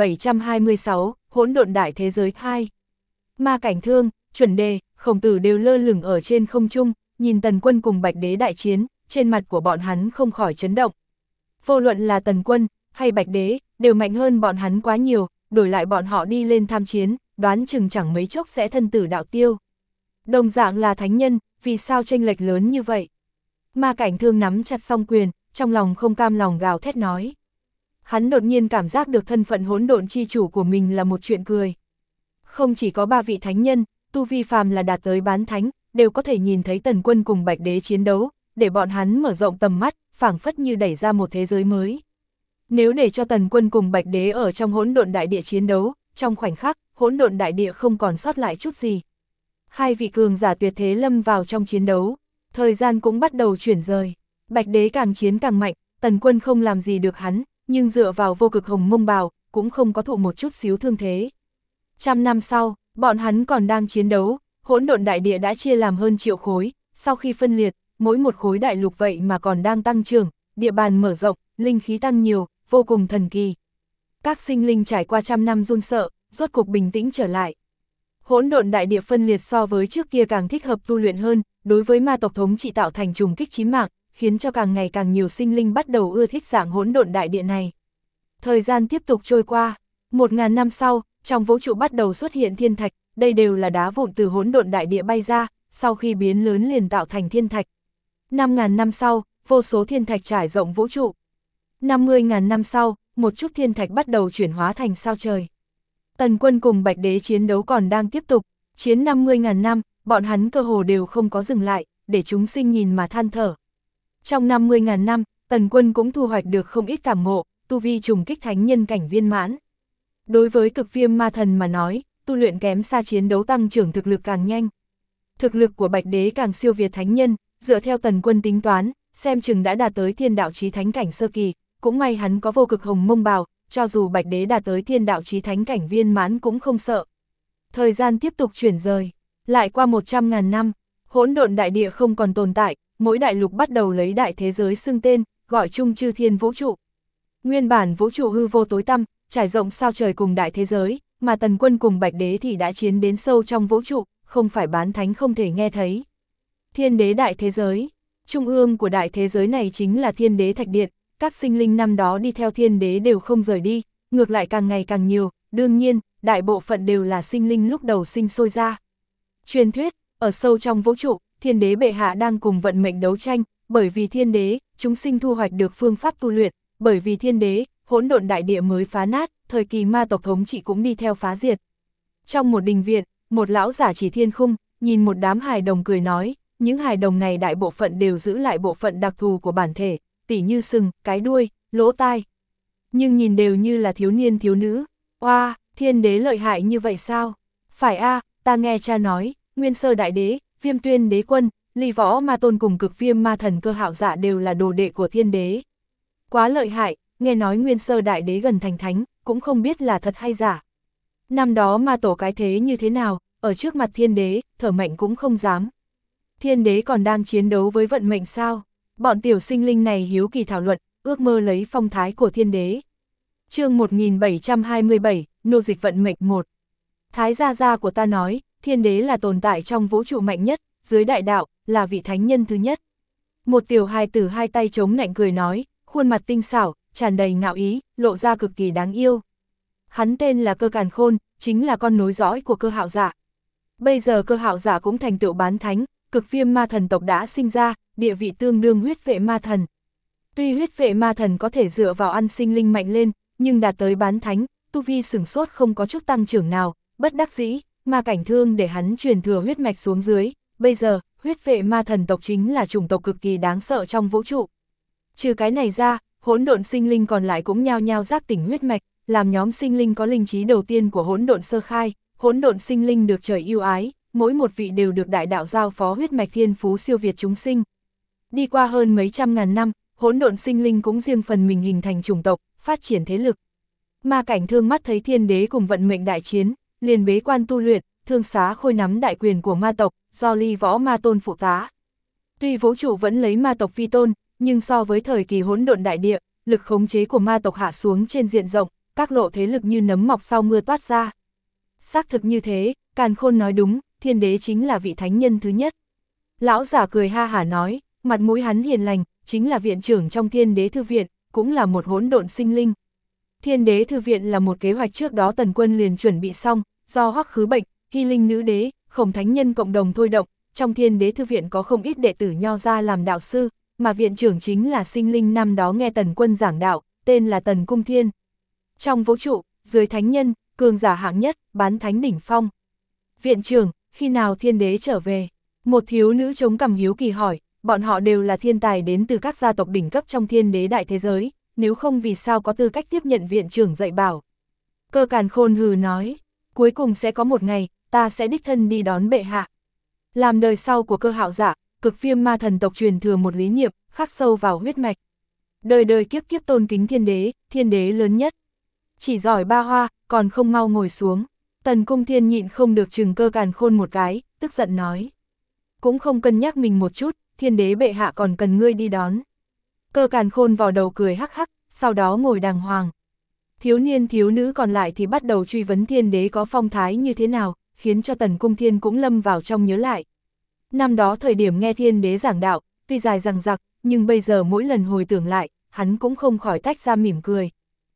1726, hỗn độn đại thế giới 2. Ma Cảnh Thương, Chuẩn Đề, Khổng Tử đều lơ lửng ở trên không trung, nhìn Tần Quân cùng Bạch Đế đại chiến, trên mặt của bọn hắn không khỏi chấn động. Vô luận là Tần Quân hay Bạch Đế, đều mạnh hơn bọn hắn quá nhiều, đổi lại bọn họ đi lên tham chiến, đoán chừng chẳng mấy chốc sẽ thân tử đạo tiêu. Đồng dạng là thánh nhân, vì sao chênh lệch lớn như vậy? Ma Cảnh Thương nắm chặt song quyền, trong lòng không cam lòng gào thét nói. Hắn đột nhiên cảm giác được thân phận hỗn độn chi chủ của mình là một chuyện cười. Không chỉ có 3 vị thánh nhân, tu vi phàm là đạt tới bán thánh, đều có thể nhìn thấy Tần Quân cùng Bạch Đế chiến đấu, để bọn hắn mở rộng tầm mắt, phảng phất như đẩy ra một thế giới mới. Nếu để cho Tần Quân cùng Bạch Đế ở trong hỗn độn đại địa chiến đấu, trong khoảnh khắc, hỗn độn đại địa không còn sót lại chút gì. Hai vị cường giả tuyệt thế lâm vào trong chiến đấu, thời gian cũng bắt đầu chuyển rời. Bạch Đế càng chiến càng mạnh, Tần Quân không làm gì được hắn, nhưng dựa vào vô cực hồng mông bào, cũng không có thụ một chút xíu thương thế. 100 năm sau, bọn hắn còn đang chiến đấu, hỗn độn đại địa đã chia làm hơn triệu khối, sau khi phân liệt, mỗi một khối đại lục vậy mà còn đang tăng trưởng, địa bàn mở rộng, linh khí tăng nhiều, vô cùng thần kỳ. Các sinh linh trải qua 100 năm run sợ, rốt cục bình tĩnh trở lại. Hỗn độn đại địa phân liệt so với trước kia càng thích hợp tu luyện hơn, đối với ma tộc thống trị tạo thành trùng kích chí mạng, khiến cho càng ngày càng nhiều sinh linh bắt đầu ưa thích dạng hỗn độn đại địa này. Thời gian tiếp tục trôi qua, 1000 năm sau, trong vũ trụ bắt đầu xuất hiện thiên thạch, đây đều là đá vụn từ hỗn độn đại địa bay ra, sau khi biến lớn liền tạo thành thiên thạch. 5000 năm sau, vô số thiên thạch trải rộng vũ trụ. 50.000 năm sau, một chút thiên thạch bắt đầu chuyển hóa thành sao trời. Tần Quân cùng Bạch Đế chiến đấu còn đang tiếp tục, chiến 50.000 năm, bọn hắn cơ hồ đều không có dừng lại, để chúng sinh nhìn mà than thở. Trong 50.000 năm, Tần Quân cũng thu hoạch được không ít cảm ngộ, tu vi trùng kích thánh nhân cảnh viên mãn. Đối với Cực Viêm Ma Thần mà nói, tu luyện kém xa chiến đấu tăng trưởng thực lực càng nhanh. Thực lực của Bạch Đế càng siêu việt thánh nhân, dựa theo Tần Quân tính toán, xem chừng đã đạt tới thiên đạo chí thánh cảnh sơ kỳ, cũng may hắn có vô cực hồng mông bào, cho dù Bạch Đế đạt tới thiên đạo chí thánh cảnh viên mãn cũng không sợ. Thời gian tiếp tục chuyển rời, lại qua 100.000 năm, hỗn độn đại địa không còn tồn tại, mỗi đại lục bắt đầu lấy đại thế giới xưng tên, gọi chung chư thiên vũ trụ. Nguyên bản vũ trụ hư vô tối tăm, trải rộng sao trời cùng đại thế giới, mà Tần Quân cùng Bạch Đế thì đã chiến đến sâu trong vũ trụ, không phải bán thánh không thể nghe thấy. Thiên đế đại thế giới, trung ương của đại thế giới này chính là thiên đế thạch điện, các sinh linh năm đó đi theo thiên đế đều không rời đi, ngược lại càng ngày càng nhiều, đương nhiên, đại bộ phận đều là sinh linh lúc đầu sinh sôi ra. Truyền thuyết, ở sâu trong vũ trụ, thiên đế bệ hạ đang cùng vận mệnh đấu tranh, bởi vì thiên đế, chúng sinh thu hoạch được phương pháp tu luyện, bởi vì thiên đế, hỗn độn đại địa mới phá nát, thời kỳ ma tộc thống trị cũng đi theo phá diệt. Trong một đình viện, một lão giả chỉ thiên khung, nhìn một đám hài đồng cười nói, những hài đồng này đại bộ phận đều giữ lại bộ phận đặc thù của bản thể, tỉ như sừng, cái đuôi, lỗ tai. Nhưng nhìn đều như là thiếu niên thiếu nữ. Oa, thiên đế lợi hại như vậy sao? Phải a, ta nghe cha nói, Nguyên Sơ Đại Đế, Viêm Tuyên Đế Quân, Ly Võ Ma Tôn cùng Cực Viêm Ma Thần Cơ Hạo Dạ đều là đồ đệ của thiên đế. Quá lợi hại, nghe nói Nguyên Sơ Đại Đế gần thành thánh, cũng không biết là thật hay giả. Năm đó ma tổ cái thế như thế nào, ở trước mặt thiên đế, thở mạnh cũng không dám. Thiên đế còn đang chiến đấu với vận mệnh sao? Bọn tiểu sinh linh này hiếu kỳ thảo luận, ước mơ lấy phong thái của thiên đế. Chương 1727, nô dịch vận mệnh 1. Thái gia gia của ta nói, thiên đế là tồn tại trong vũ trụ mạnh nhất, dưới đại đạo, là vị thánh nhân thứ nhất. Một tiểu hài tử hai tay chống nạnh cười nói, khuôn mặt tinh xảo, tràn đầy ngạo ý, lộ ra cực kỳ đáng yêu. Hắn tên là Cơ Càn Khôn, chính là con nối dõi của Cơ Hạo Dạ. Bây giờ Cơ Hạo Dạ cũng thành tựu bán thánh, cực viêm ma thần tộc đã sinh ra, địa vị tương đương huyết vệ ma thần. Tuy huyết vệ ma thần có thể dựa vào ăn sinh linh mạnh lên, nhưng đạt tới bán thánh, tu vi sừng sốt không có chút tăng trưởng nào, bất đắc dĩ, ma cảnh thương để hắn truyền thừa huyết mạch xuống dưới. Bây giờ, huyết vệ ma thần tộc chính là chủng tộc cực kỳ đáng sợ trong vũ trụ. Trừ cái này ra, hỗn độn sinh linh còn lại cũng nhao nhao giác tỉnh huyết mạch, làm nhóm sinh linh có linh trí đầu tiên của hỗn độn sơ khai. Hỗn độn sinh linh được trời yêu ái, mỗi một vị đều được đại đạo giao phó huyết mạch thiên phú siêu việt chúng sinh. Đi qua hơn mấy trăm ngàn năm, hỗn độn sinh linh cũng riêng phần mình hình thành chủng tộc, phát triển thế lực. Ma cảnh thương mắt thấy thiên đế cùng vận mệnh đại chiến, liền bế quan tu luyện, Thương Xá Khôi nắm đại quyền của ma tộc, do Ly Võ Ma Tôn phụ tá. Tuy vũ trụ vẫn lấy ma tộc vi tôn, nhưng so với thời kỳ hỗn độn đại địa, lực khống chế của ma tộc hạ xuống trên diện rộng, các lộ thế lực như nấm mọc sau mưa toát ra. Xác thực như thế, Càn Khôn nói đúng, thiên đế chính là vị thánh nhân thứ nhất. Lão giả cười ha hả nói, mặt mũi hắn hiền lành, chính là viện trưởng trong Thiên Đế Thư Viện, cũng là một hỗn độn sinh linh. Thiên Đế Thư Viện là một kế hoạch trước đó Tần Quân liền chuẩn bị xong, do Hoắc Khứ Bệnh, Hy Linh Nữ Đế, Khổng Thánh Nhân cộng đồng thôi động, trong Thiên Đế Thư Viện có không ít đệ tử nho ra làm đạo sư, mà viện trưởng chính là sinh linh năm đó nghe Tần Quân giảng đạo, tên là Tần Cung Thiên. Trong vũ trụ, dưới thánh nhân, cường giả hạng nhất, bán thánh đỉnh phong. Viện trưởng, khi nào thiên đế trở về? Một thiếu nữ chống cằm hiếu kỳ hỏi, bọn họ đều là thiên tài đến từ các gia tộc đỉnh cấp trong thiên đế đại thế giới, nếu không vì sao có tư cách tiếp nhận viện trưởng dạy bảo. Cơ Càn Khôn hừ nói, cuối cùng sẽ có một ngày, ta sẽ đích thân đi đón bệ hạ. Làm đời sau của Cơ Hạo Dạ, cực viêm ma thần tộc truyền thừa một lý niệm, khắc sâu vào huyết mạch. Đời đời kiếp kiếp tôn kính thiên đế lớn nhất. Chỉ giỏi ba hoa, còn không mau ngồi xuống. Tần Cung Thiên nhịn không được chừng Cơ Càn Khôn một cái, tức giận nói. Cũng không cân nhắc mình một chút, thiên đế bệ hạ còn cần ngươi đi đón. Cơ Càn Khôn vào đầu cười hắc hắc, sau đó ngồi đàng hoàng. Thiếu niên thiếu nữ còn lại thì bắt đầu truy vấn thiên đế có phong thái như thế nào, khiến cho Tần Cung Thiên cũng lâm vào trong nhớ lại. Năm đó thời điểm nghe thiên đế giảng đạo, tuy dài dằng dặc, nhưng bây giờ mỗi lần hồi tưởng lại, hắn cũng không khỏi tách ra mỉm cười.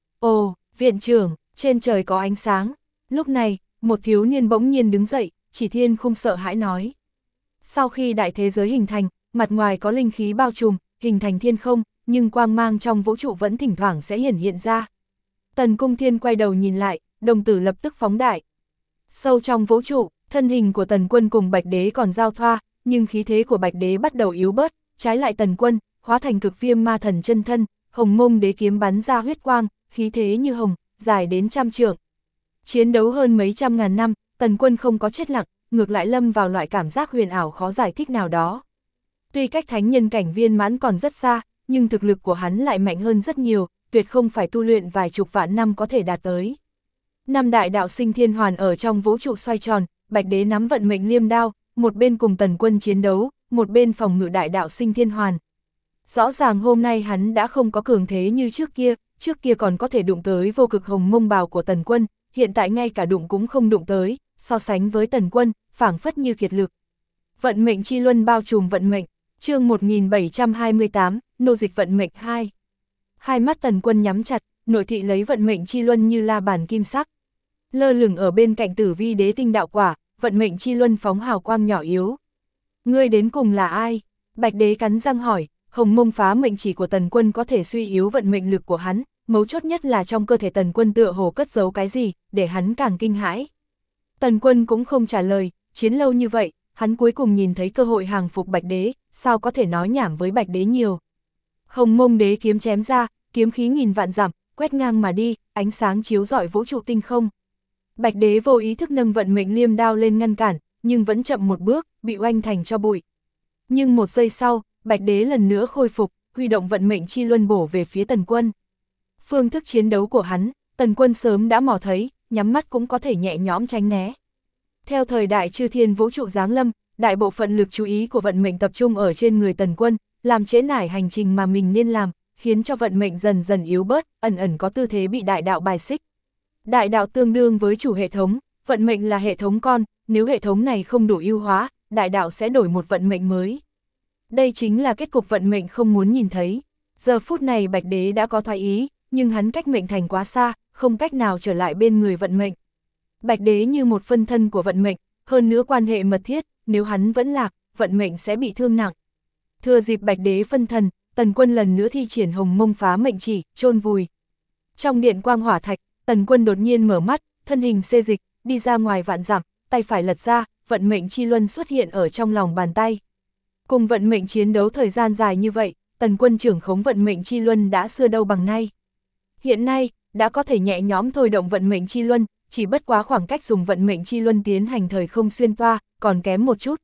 Ồ, viện trưởng, trên trời có ánh sáng. Lúc này, một thiếu niên bỗng nhiên đứng dậy, Chỉ Thiên không sợ hãi nói. Sau khi đại thế giới hình thành, mặt ngoài có linh khí bao trùm, hình thành thiên không, nhưng quang mang trong vũ trụ vẫn thỉnh thoảng sẽ hiển hiện ra. Tần Cung Thiên quay đầu nhìn lại, đồng tử lập tức phóng đại. Sâu trong vũ trụ, thân hình của Tần Quân cùng Bạch Đế còn giao thoa, nhưng khí thế của Bạch Đế bắt đầu yếu bớt, trái lại Tần Quân, hóa thành cực viêm ma thần chân thân, hồng mông đế kiếm bắn ra huyết quang, khí thế như hồng, dài đến 100 trượng. Chiến đấu hơn mấy trăm ngàn năm, Tần Quân không có chết lặng, ngược lại lâm vào loại cảm giác huyền ảo khó giải thích nào đó. Tuy cách thánh nhân cảnh viên mãn còn rất xa, nhưng thực lực của hắn lại mạnh hơn rất nhiều, tuyệt không phải tu luyện vài chục vạn năm có thể đạt tới. Năm đại đạo sinh thiên hoàn ở trong vũ trụ xoay tròn, Bạch Đế nắm vận mệnh liêm đao, một bên cùng Tần Quân chiến đấu, một bên phòng ngự đại đạo sinh thiên hoàn. Rõ ràng hôm nay hắn đã không có cường thế như trước kia còn có thể đụng tới vô cực hồng mông bào của Tần Quân, hiện tại ngay cả đụng cũng không đụng tới, so sánh với Tần Quân, phảng phất như kiệt lực. Vận mệnh chi luân bao trùm vận mệnh, chương 1728, nô dịch vận mệnh 2. Hai mắt Tần Quân nhắm chặt, nội thị lấy vận mệnh chi luân như la bàn kim sắc. Lơ lửng ở bên cạnh Tử Vi Đế tinh đạo quả, vận mệnh chi luân phóng hào quang nhỏ yếu. Ngươi đến cùng là ai? Bạch Đế cắn răng hỏi, hồng mông phá mệnh chỉ của Tần Quân có thể suy yếu vận mệnh lực của hắn, mấu chốt nhất là trong cơ thể Tần Quân tựa hồ cất giấu cái gì, để hắn càng kinh hãi. Tần Quân cũng không trả lời, chiến lâu như vậy, hắn cuối cùng nhìn thấy cơ hội hàng phục Bạch Đế, sao có thể nói nhảm với Bạch Đế nhiều. Hồng mông đế kiếm chém ra, kiếm khí nghìn vạn dặm, quét ngang mà đi, ánh sáng chiếu rọi vũ trụ tinh không. Bạch Đế vô ý thức nâng vận mệnh liêm đao lên ngăn cản, nhưng vẫn chậm một bước, bị oanh thành cho bụi. Nhưng một giây sau, Bạch Đế lần nữa khôi phục, huy động vận mệnh chi luân bổ về phía Tần Quân. Phương thức chiến đấu của hắn, Tần Quân sớm đã mò thấy, nhắm mắt cũng có thể nhẹ nhõm tránh né. Theo thời đại chư thiên vũ trụ giáng lâm, đại bộ phận lực chú ý của vận mệnh tập trung ở trên người Tần Quân, làm trễ nải hành trình mà mình nên làm, khiến cho vận mệnh dần dần yếu bớt, ẩn ẩn có tư thế bị đại đạo bài xích. Đại đạo tương đương với chủ hệ thống, vận mệnh là hệ thống con, nếu hệ thống này không đủ ưu hóa, đại đạo sẽ đổi một vận mệnh mới. Đây chính là kết cục vận mệnh không muốn nhìn thấy. Giờ phút này Bạch Đế đã có thoái ý, nhưng hắn cách mệnh thành quá xa, không cách nào trở lại bên người vận mệnh. Bạch Đế như một phân thân của vận mệnh, hơn nữa quan hệ mật thiết, nếu hắn vẫn lạc, vận mệnh sẽ bị thương nặng. Thừa dịp Bạch Đế phân thần, Tần Quân lần nữa thi triển Hồng Mông Phá Mệnh Chỉ, chôn vùi. Trong điện quang hỏa thạch, Tần Quân đột nhiên mở mắt, thân hình xê dịch, đi ra ngoài vạn dặm, tay phải lật ra, vận mệnh chi luân xuất hiện ở trong lòng bàn tay. Cùng vận mệnh chiến đấu thời gian dài như vậy, Tần Quân trưởng khống vận mệnh chi luân đã xưa đâu bằng nay. Hiện nay, đã có thể nhẹ nhõm thôi động vận mệnh chi luân, chỉ bất quá khoảng cách dùng vận mệnh chi luân tiến hành thời không xuyên toa, còn kém một chút.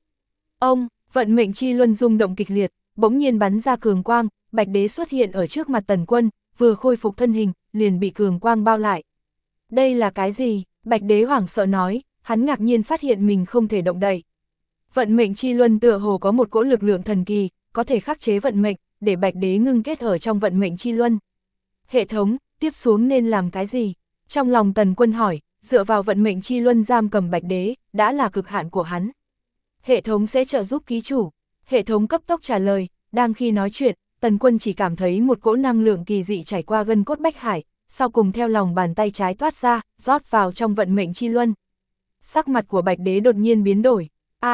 Vận mệnh chi luân rung động kịch liệt, bỗng nhiên bắn ra cường quang, Bạch Đế xuất hiện ở trước mặt Tần Quân, vừa khôi phục thân hình, liền bị cường quang bao lại. Đây là cái gì? Bạch Đế hoảng sợ nói, hắn ngạc nhiên phát hiện mình không thể động đậy. Vận mệnh chi luân tựa hồ có một cỗ lực lượng thần kỳ, có thể khắc chế vận mệnh, để Bạch Đế ngưng kết ở trong vận mệnh chi luân. Hệ thống, tiếp xuống nên làm cái gì? Trong lòng Tần Quân hỏi, dựa vào vận mệnh chi luân giam cầm Bạch Đế, đã là cực hạn của hắn. Hệ thống sẽ trợ giúp ký chủ. Hệ thống cấp tốc trả lời, đang khi nói chuyện, Tần Quân chỉ cảm thấy một cỗ năng lượng kỳ dị chảy qua gân cốt bách hải, sau cùng theo lòng bàn tay trái thoát ra, rót vào trong vận mệnh chi luân. Sắc mặt của Bạch Đế đột nhiên biến đổi.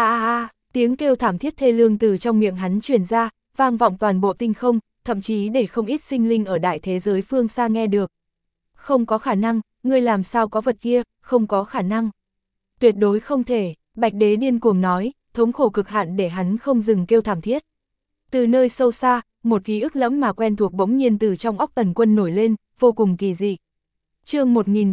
Tiếng kêu thảm thiết thê lương từ trong miệng hắn truyền ra, vang vọng toàn bộ tinh không, thậm chí để không ít sinh linh ở đại thế giới phương xa nghe được. Không có khả năng, ngươi làm sao có vật kia, không có khả năng. Tuyệt đối không thể, Bạch Đế điên cuồng nói, thống khổ cực hạn để hắn không dừng kêu thảm thiết. Từ nơi sâu xa, một ký ức lẫm mà quen thuộc bỗng nhiên từ trong óc Tần Quân nổi lên, vô cùng kỳ dị. Chương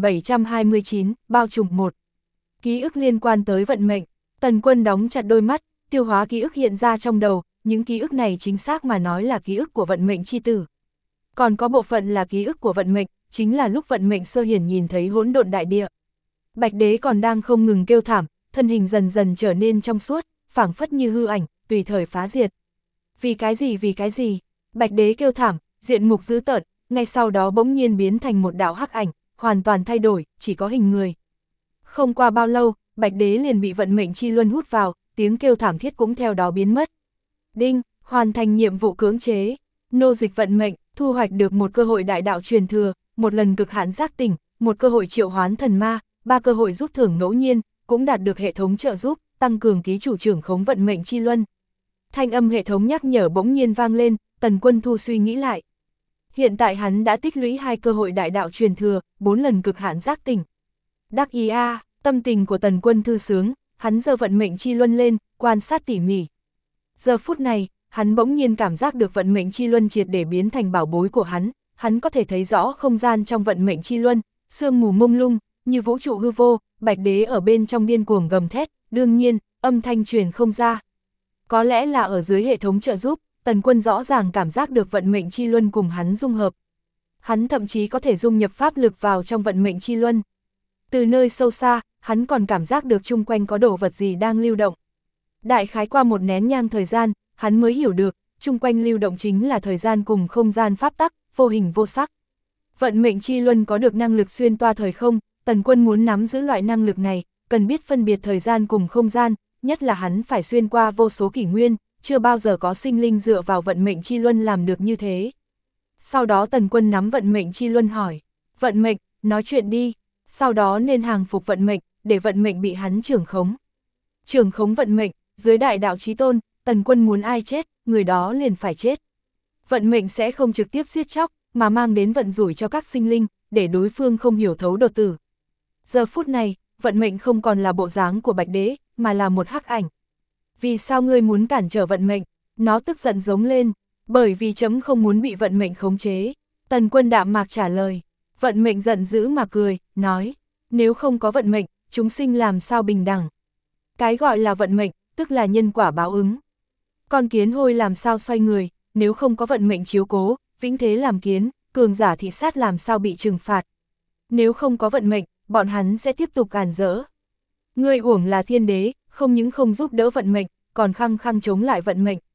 1729, bao trùm 1. Ký ức liên quan tới vận mệnh. Tần Quân đóng chặt đôi mắt, tiêu hóa ký ức hiện ra trong đầu, những ký ức này chính xác mà nói là ký ức của vận mệnh chi tử. Còn có bộ phận là ký ức của vận mệnh, chính là lúc vận mệnh sơ hiển nhìn thấy hỗn độn đại địa. Bạch Đế còn đang không ngừng kêu thảm, thân hình dần dần trở nên trong suốt, phảng phất như hư ảnh, tùy thời phá diệt. Vì cái gì? Bạch Đế kêu thảm, diện mục dữ tợn, ngay sau đó bỗng nhiên biến thành một đạo hắc ảnh, hoàn toàn thay đổi, chỉ có hình người. Không qua bao lâu, Bạch Đế liền bị vận mệnh chi luân hút vào, tiếng kêu thảm thiết cũng theo đó biến mất. Đinh, hoàn thành nhiệm vụ cưỡng chế. Nô dịch vận mệnh, thu hoạch được một cơ hội đại đạo truyền thừa, một lần cực hạn giác tỉnh, một cơ hội triệu hoán thần ma, 3 cơ hội rút thưởng ngẫu nhiên, cũng đạt được hệ thống trợ giúp, tăng cường ký chủ trưởng khống vận mệnh chi luân. Thanh âm hệ thống nhắc nhở bỗng nhiên vang lên, Tần Quân thu suy nghĩ lại. Hiện tại hắn đã tích lũy 2 cơ hội đại đạo truyền thừa, 4 lần cực hạn giác tỉnh. Đắc ý a, tâm tình của Tần Quân thư sướng, hắn giơ vận mệnh chi luân lên, quan sát tỉ mỉ. Giờ phút này, hắn bỗng nhiên cảm giác được vận mệnh chi luân triệt để biến thành bảo bối của hắn có thể thấy rõ không gian trong vận mệnh chi luân, sương mù mông lung, như vũ trụ hư vô, Bạch Đế ở bên trong điên cuồng gầm thét, đương nhiên, âm thanh truyền không ra. Có lẽ là ở dưới hệ thống trợ giúp, Tần Quân rõ ràng cảm giác được vận mệnh chi luân cùng hắn dung hợp. Hắn thậm chí có thể dung nhập pháp lực vào trong vận mệnh chi luân. Từ nơi sâu xa, hắn còn cảm giác được chung quanh có đồ vật gì đang lưu động. Đại khái qua một nén nhang thời gian, hắn mới hiểu được, chung quanh lưu động chính là thời gian cùng không gian pháp tắc, vô hình vô sắc. Vận mệnh chi luân có được năng lực xuyên toa thời không, Tần Quân muốn nắm giữ loại năng lực này, cần biết phân biệt thời gian cùng không gian, nhất là hắn phải xuyên qua vô số kỷ nguyên, chưa bao giờ có sinh linh dựa vào vận mệnh chi luân làm được như thế. Sau đó Tần Quân nắm vận mệnh chi luân hỏi, vận mệnh, nói chuyện đi, sau đó nên hàng phục vận mệnh, để vận mệnh bị hắn trưởng khống. Trưởng khống vận mệnh, dưới đại đạo chí tôn, Tần Quân muốn ai chết, người đó liền phải chết. Vận mệnh sẽ không trực tiếp giết chóc, mà mang đến vận rủi cho các sinh linh, để đối phương không hiểu thấu đột tử. Giờ phút này, vận mệnh không còn là bộ dáng của Bạch Đế, mà là một hắc ảnh. Vì sao ngươi muốn cản trở vận mệnh? Nó tức giận giống lên, bởi vì chấm không muốn bị vận mệnh khống chế. Tần Quân đạm mạc trả lời, vận mệnh giận dữ mà cười, nói, nếu không có vận mệnh, chúng sinh làm sao bình đẳng? Cái gọi là vận mệnh, tức là nhân quả báo ứng. Con kiến hôi làm sao xoay người, nếu không có vận mệnh chiếu cố, vĩnh thế làm kiến, cường giả thị sát làm sao bị trừng phạt. Nếu không có vận mệnh, bọn hắn sẽ tiếp tục cản rỡ. Ngươi uổng là thiên đế, không những không giúp đỡ vận mệnh, còn khăng khăng chống lại vận mệnh.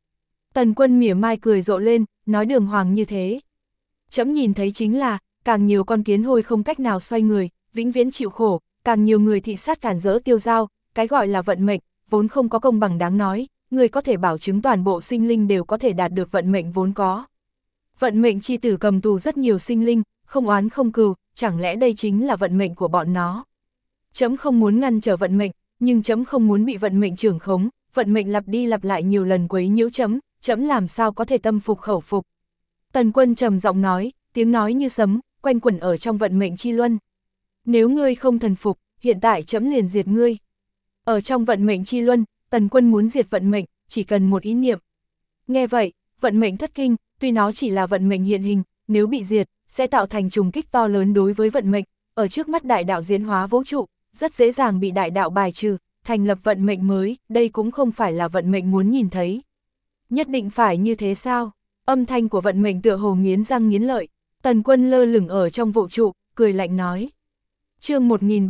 Tần Quân mỉa mai cười rộ lên, nói đường hoàng như thế. Trẫm nhìn thấy chính là, càng nhiều con kiến hôi không cách nào xoay người, vĩnh viễn chịu khổ, càng nhiều người thị sát cản rỡ tiêu dao, cái gọi là vận mệnh, vốn không có công bằng đáng nói, người có thể bảo chứng toàn bộ sinh linh đều có thể đạt được vận mệnh vốn có. Vận mệnh chi tử cầm tù rất nhiều sinh linh, không oán không cừu, chẳng lẽ đây chính là vận mệnh của bọn nó. Trẫm không muốn ngăn trở vận mệnh, nhưng trẫm không muốn bị vận mệnh trưởng khống, vận mệnh lặp đi lặp lại nhiều lần quấy nhiễu trẫm làm sao có thể tâm phục khẩu phục. Tần Quân trầm giọng nói, tiếng nói như sấm, quanh quẩn ở trong vận mệnh chi luân. Nếu ngươi không thần phục, hiện tại trẫm liền diệt ngươi. Ở trong vận mệnh chi luân, Tần Quân muốn diệt vận mệnh, chỉ cần một ý niệm. Nghe vậy, vận mệnh thất kinh, tuy nó chỉ là vận mệnh hiện hình, nếu bị diệt, sẽ tạo thành trùng kích to lớn đối với vận mệnh, ở trước mắt đại đạo diễn hóa vũ trụ, rất dễ dàng bị đại đạo bài trừ, thành lập vận mệnh mới, đây cũng không phải là vận mệnh muốn nhìn thấy. Nhất định phải như thế sao? Âm thanh của vận mệnh tựa hồ nghiến răng nghiến lợi, Tần Quân lơ lửng ở trong vũ trụ, cười lạnh nói. Chương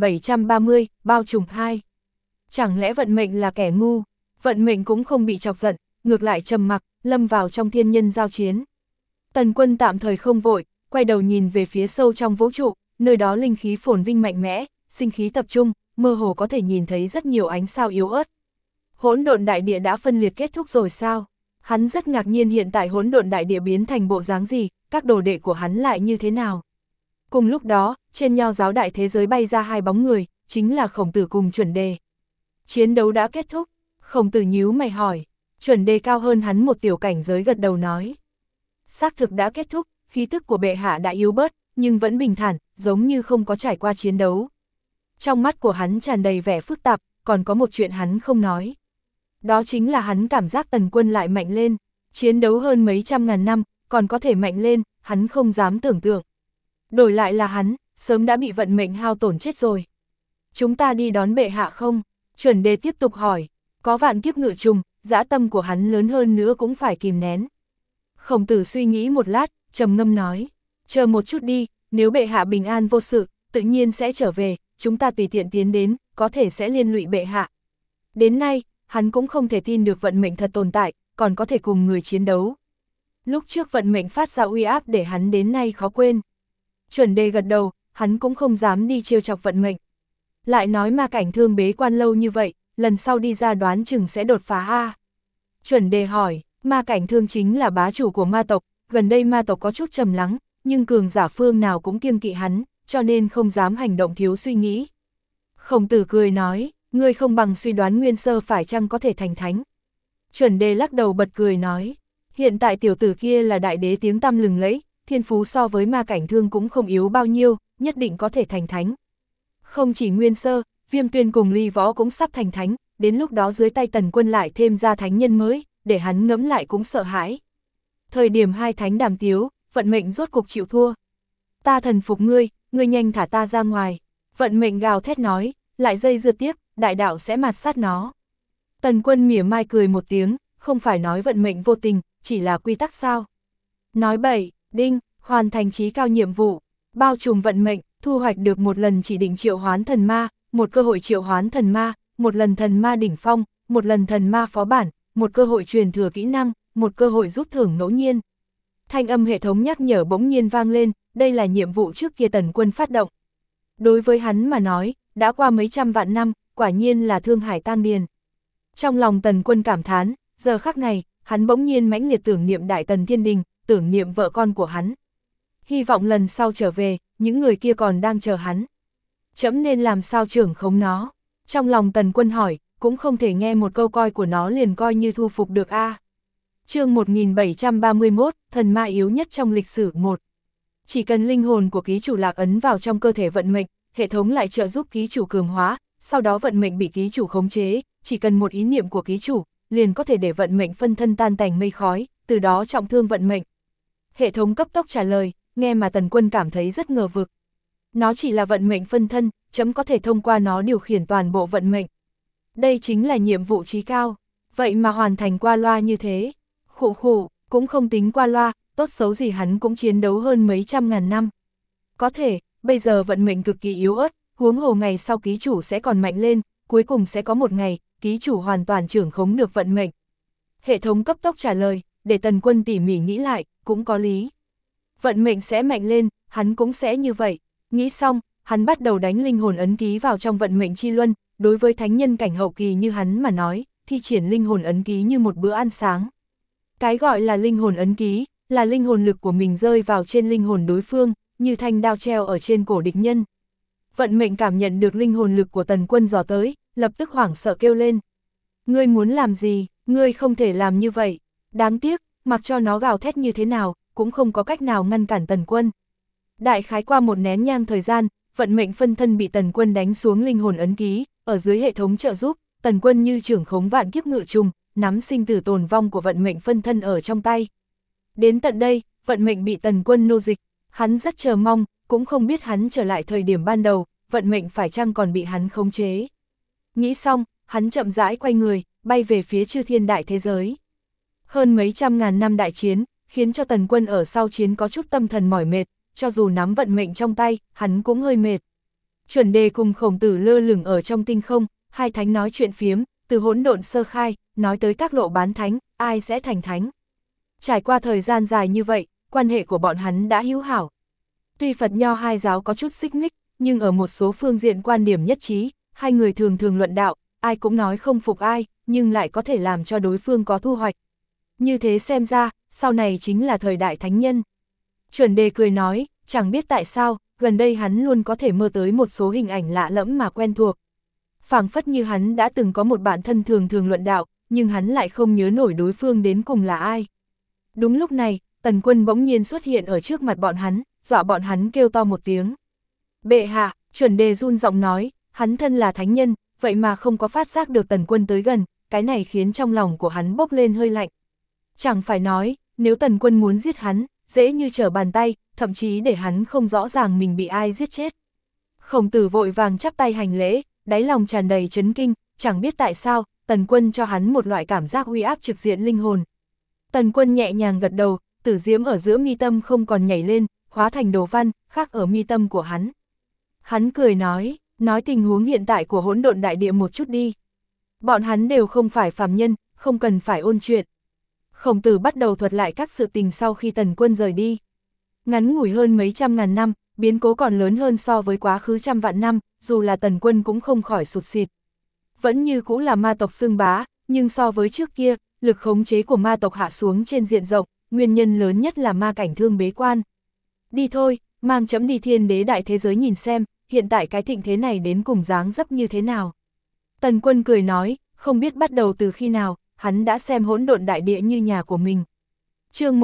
1730, bao trùm 2. Chẳng lẽ vận mệnh là kẻ ngu? Vận mệnh cũng không bị chọc giận, ngược lại trầm mặc, lâm vào trong thiên nhân giao chiến. Tần Quân tạm thời không vội, quay đầu nhìn về phía sâu trong vũ trụ, nơi đó linh khí phồn vinh mạnh mẽ, sinh khí tập trung, mơ hồ có thể nhìn thấy rất nhiều ánh sao yếu ớt. Hỗn độn đại địa đã phân liệt kết thúc rồi sao? Hắn rất ngạc nhiên hiện tại hỗn độn đại địa biến thành bộ dáng gì, các đồ đệ của hắn lại như thế nào. Cùng lúc đó, trên nho giáo đại thế giới bay ra hai bóng người, chính là Khổng Tử cùng Chuẩn Đề. Chiến đấu đã kết thúc, Khổng Tử nhíu mày hỏi, Chuẩn Đề cao hơn hắn một tiểu cảnh giới gật đầu nói. Xác thực đã kết thúc, khí tức của bệ hạ đã yếu bớt, nhưng vẫn bình thản, giống như không có trải qua chiến đấu. Trong mắt của hắn tràn đầy vẻ phức tạp, còn có một chuyện hắn không nói. Đó chính là hắn cảm giác Tần Quân lại mạnh lên, chiến đấu hơn mấy trăm ngàn năm, còn có thể mạnh lên, hắn không dám tưởng tượng. Đổi lại là hắn, sớm đã bị vận mệnh hao tổn chết rồi. Chúng ta đi đón bệ hạ không? Chuẩn Đề tiếp tục hỏi, có vạn kiếp ngự trùng, dã tâm của hắn lớn hơn nữa cũng phải kìm nén. Khổng Tử suy nghĩ một lát, trầm ngâm nói, chờ một chút đi, nếu bệ hạ bình an vô sự, tự nhiên sẽ trở về, chúng ta tùy tiện tiến đến, có thể sẽ liên lụy bệ hạ. Đến nay, hắn cũng không thể tin được vận mệnh thật tồn tại, còn có thể cùng người chiến đấu. Lúc trước vận mệnh phát ra uy áp để hắn đến nay khó quên. Chuẩn Đề gật đầu, hắn cũng không dám đi trêu chọc vận mệnh. Lại nói ma cảnh thương bế quan lâu như vậy, lần sau đi ra đoán chừng sẽ đột phá a. Chuẩn Đề hỏi, ma cảnh thương chính là bá chủ của ma tộc, gần đây ma tộc có chút trầm lắng, nhưng cường giả phương nào cũng kiêng kỵ hắn, cho nên không dám hành động thiếu suy nghĩ. Khổng Tử cười nói, ngươi không bằng suy đoán Nguyên Sơ phải chăng có thể thành thánh. Chuẩn Đề lắc đầu bật cười nói, hiện tại tiểu tử kia là đại đế tiếng tăm lừng lẫy, thiên phú so với ma cảnh thương cũng không yếu bao nhiêu, nhất định có thể thành thánh. Không chỉ Nguyên Sơ, Viêm Tuyên cùng Ly Võ cũng sắp thành thánh, đến lúc đó dưới tay Tần Quân lại thêm ra thánh nhân mới, để hắn ngẫm lại cũng sợ hãi. Thời điểm hai thánh đàm tiếu, vận mệnh rốt cục chịu thua. Ta thần phục ngươi, ngươi nhanh thả ta ra ngoài. Vận mệnh gào thét nói, lại dây dưa tiếp, đại đạo sẽ mạt sát nó. Tần Quân mỉa mai cười một tiếng, không phải nói vận mệnh vô tình, chỉ là quy tắc sao. Nói bậy, đinh, hoàn thành chí cao nhiệm vụ, bao trùm vận mệnh, thu hoạch được một lần chỉ định triệu hoán thần ma, một cơ hội triệu hoán thần ma, một lần thần ma đỉnh phong, một lần thần ma phó bản, một cơ hội truyền thừa kỹ năng, một cơ hội rút thưởng ngẫu nhiên. Thanh âm hệ thống nhắc nhở bỗng nhiên vang lên, đây là nhiệm vụ trước kia Tần Quân phát động. Đối với hắn mà nói, đã qua mấy trăm vạn năm, quả nhiên là thương hải tang điền. Trong lòng Tần Quân cảm thán, giờ khắc này, hắn bỗng nhiên mãnh liệt tưởng niệm Đại Tần Thiên Đình, tưởng niệm vợ con của hắn. Hy vọng lần sau trở về, những người kia còn đang chờ hắn. Trẫm nên làm sao trưởng khống nó? Trong lòng Tần Quân hỏi, cũng không thể nghe một câu coi của nó liền coi như thu phục được a. Chương 1731, thần ma yếu nhất trong lịch sử 1. Chỉ cần linh hồn của ký chủ lạc ấn vào trong cơ thể vận mệnh, hệ thống lại trợ giúp ký chủ cường hóa, sau đó vận mệnh bị ký chủ khống chế, chỉ cần một ý niệm của ký chủ, liền có thể để vận mệnh phân thân tan tành mây khói, từ đó trọng thương vận mệnh. Hệ thống cấp tốc trả lời, nghe mà Tần Quân cảm thấy rất ngờ vực. Nó chỉ là vận mệnh phân thân, chấm có thể thông qua nó điều khiển toàn bộ vận mệnh. Đây chính là nhiệm vụ chí cao, vậy mà hoàn thành qua loa như thế. Khụ khụ, cũng không tính qua loa, tốt xấu gì hắn cũng chiến đấu hơn mấy trăm ngàn năm. Có thể, bây giờ vận mệnh cực kỳ yếu ớt, huống hồ ngày sau ký chủ sẽ còn mạnh lên, cuối cùng sẽ có một ngày, ký chủ hoàn toàn trưởng khống được vận mệnh. Hệ thống cấp tốc trả lời, để Tần Quân tỉ mỉ nghĩ lại, cũng có lý. Vận mệnh sẽ mạnh lên, hắn cũng sẽ như vậy. Nghĩ xong, hắn bắt đầu đánh linh hồn ấn ký vào trong vận mệnh chi luân, đối với thánh nhân cảnh hậu kỳ như hắn mà nói, thi triển linh hồn ấn ký như một bữa ăn sáng. Cái gọi là linh hồn ấn ký, là linh hồn lực của mình rơi vào trên linh hồn đối phương, như thanh đao treo ở trên cổ địch nhân. Vận mệnh cảm nhận được linh hồn lực của Tần Quân dò tới, lập tức hoảng sợ kêu lên. Ngươi muốn làm gì, ngươi không thể làm như vậy. Đáng tiếc, mặc cho nó gào thét như thế nào, cũng không có cách nào ngăn cản Tần Quân. Đại khái qua một nén nhang thời gian, vận mệnh phân thân bị Tần Quân đánh xuống linh hồn ấn ký, ở dưới hệ thống trợ giúp, Tần Quân như trưởng khống vạn kiếp ngự trùng, nắm sinh tử tồn vong của vận mệnh phân thân ở trong tay. Đến tận đây, vận mệnh bị Tần Quân nô dịch, hắn rất chờ mong, cũng không biết hắn trở lại thời điểm ban đầu, vận mệnh phải chăng còn bị hắn khống chế. Nghĩ xong, hắn chậm rãi quay người, bay về phía chư thiên đại thế giới. Hơn mấy trăm ngàn năm đại chiến, khiến cho Tần Quân ở sau chiến có chút tâm thần mỏi mệt, cho dù nắm vận mệnh trong tay, hắn cũng hơi mệt. Chuẩn Đề cùng Khổng Tử lơ lửng ở trong tinh không, hai thánh nói chuyện phiếm, từ hỗn độn sơ khai, nói tới các lộ bán thánh, ai sẽ thành thánh. Trải qua thời gian dài như vậy, quan hệ của bọn hắn đã hữu hảo. Tuy Phật Nho hai giáo có chút xích mích, nhưng ở một số phương diện quan điểm nhất trí, hai người thường thường luận đạo, ai cũng nói không phục ai, nhưng lại có thể làm cho đối phương có thu hoạch. Như thế xem ra, sau này chính là thời đại thánh nhân. Chuẩn Đề cười nói, chẳng biết tại sao, gần đây hắn luôn có thể mơ tới một số hình ảnh lạ lẫm mà quen thuộc. Phảng phất như hắn đã từng có một bạn thân thường thường luận đạo, nhưng hắn lại không nhớ nổi đối phương đến cùng là ai. Đúng lúc này, Tần Quân bỗng nhiên xuất hiện ở trước mặt bọn hắn, dọa bọn hắn kêu to một tiếng. Bệ hạ, Chuẩn Đề run giọng nói, hắn thân là thánh nhân, vậy mà không có phát giác được Tần Quân tới gần, cái này khiến trong lòng của hắn bốc lên hơi lạnh. Chẳng phải nói, nếu Tần Quân muốn giết hắn, dễ như trở bàn tay, thậm chí để hắn không rõ ràng mình bị ai giết chết. Khổng Tử vội vàng chắp tay hành lễ, đáy lòng tràn đầy chấn kinh, chẳng biết tại sao, Tần Quân cho hắn một loại cảm giác uy áp trực diện linh hồn. Tần Quân nhẹ nhàng gật đầu, tử diễm ở giữa mi tâm không còn nhảy lên, hóa thành đồ văn, khắc ở mi tâm của hắn. Hắn cười nói tình huống hiện tại của hỗn độn đại địa một chút đi. Bọn hắn đều không phải phàm nhân, không cần phải ôn chuyện. Khổng Tử bắt đầu thuật lại các sự tình sau khi Tần Quân rời đi. Ngắn ngủi hơn mấy trăm ngàn năm, biến cố còn lớn hơn so với quá khứ trăm vạn năm, dù là Tần Quân cũng không khỏi sụt sịt. Vẫn như cũ là ma tộc xưng bá, nhưng so với trước kia, lực khống chế của ma tộc hạ xuống trên diện rộng, nguyên nhân lớn nhất là ma cảnh thương bế quan. Đi thôi, mang chấm đi thiên đế đại thế giới nhìn xem, hiện tại cái thịnh thế này đến cùng dáng dấp như thế nào. Tần Quân cười nói, không biết bắt đầu từ khi nào, hắn đã xem hỗn độn đại địa như nhà của mình. Chương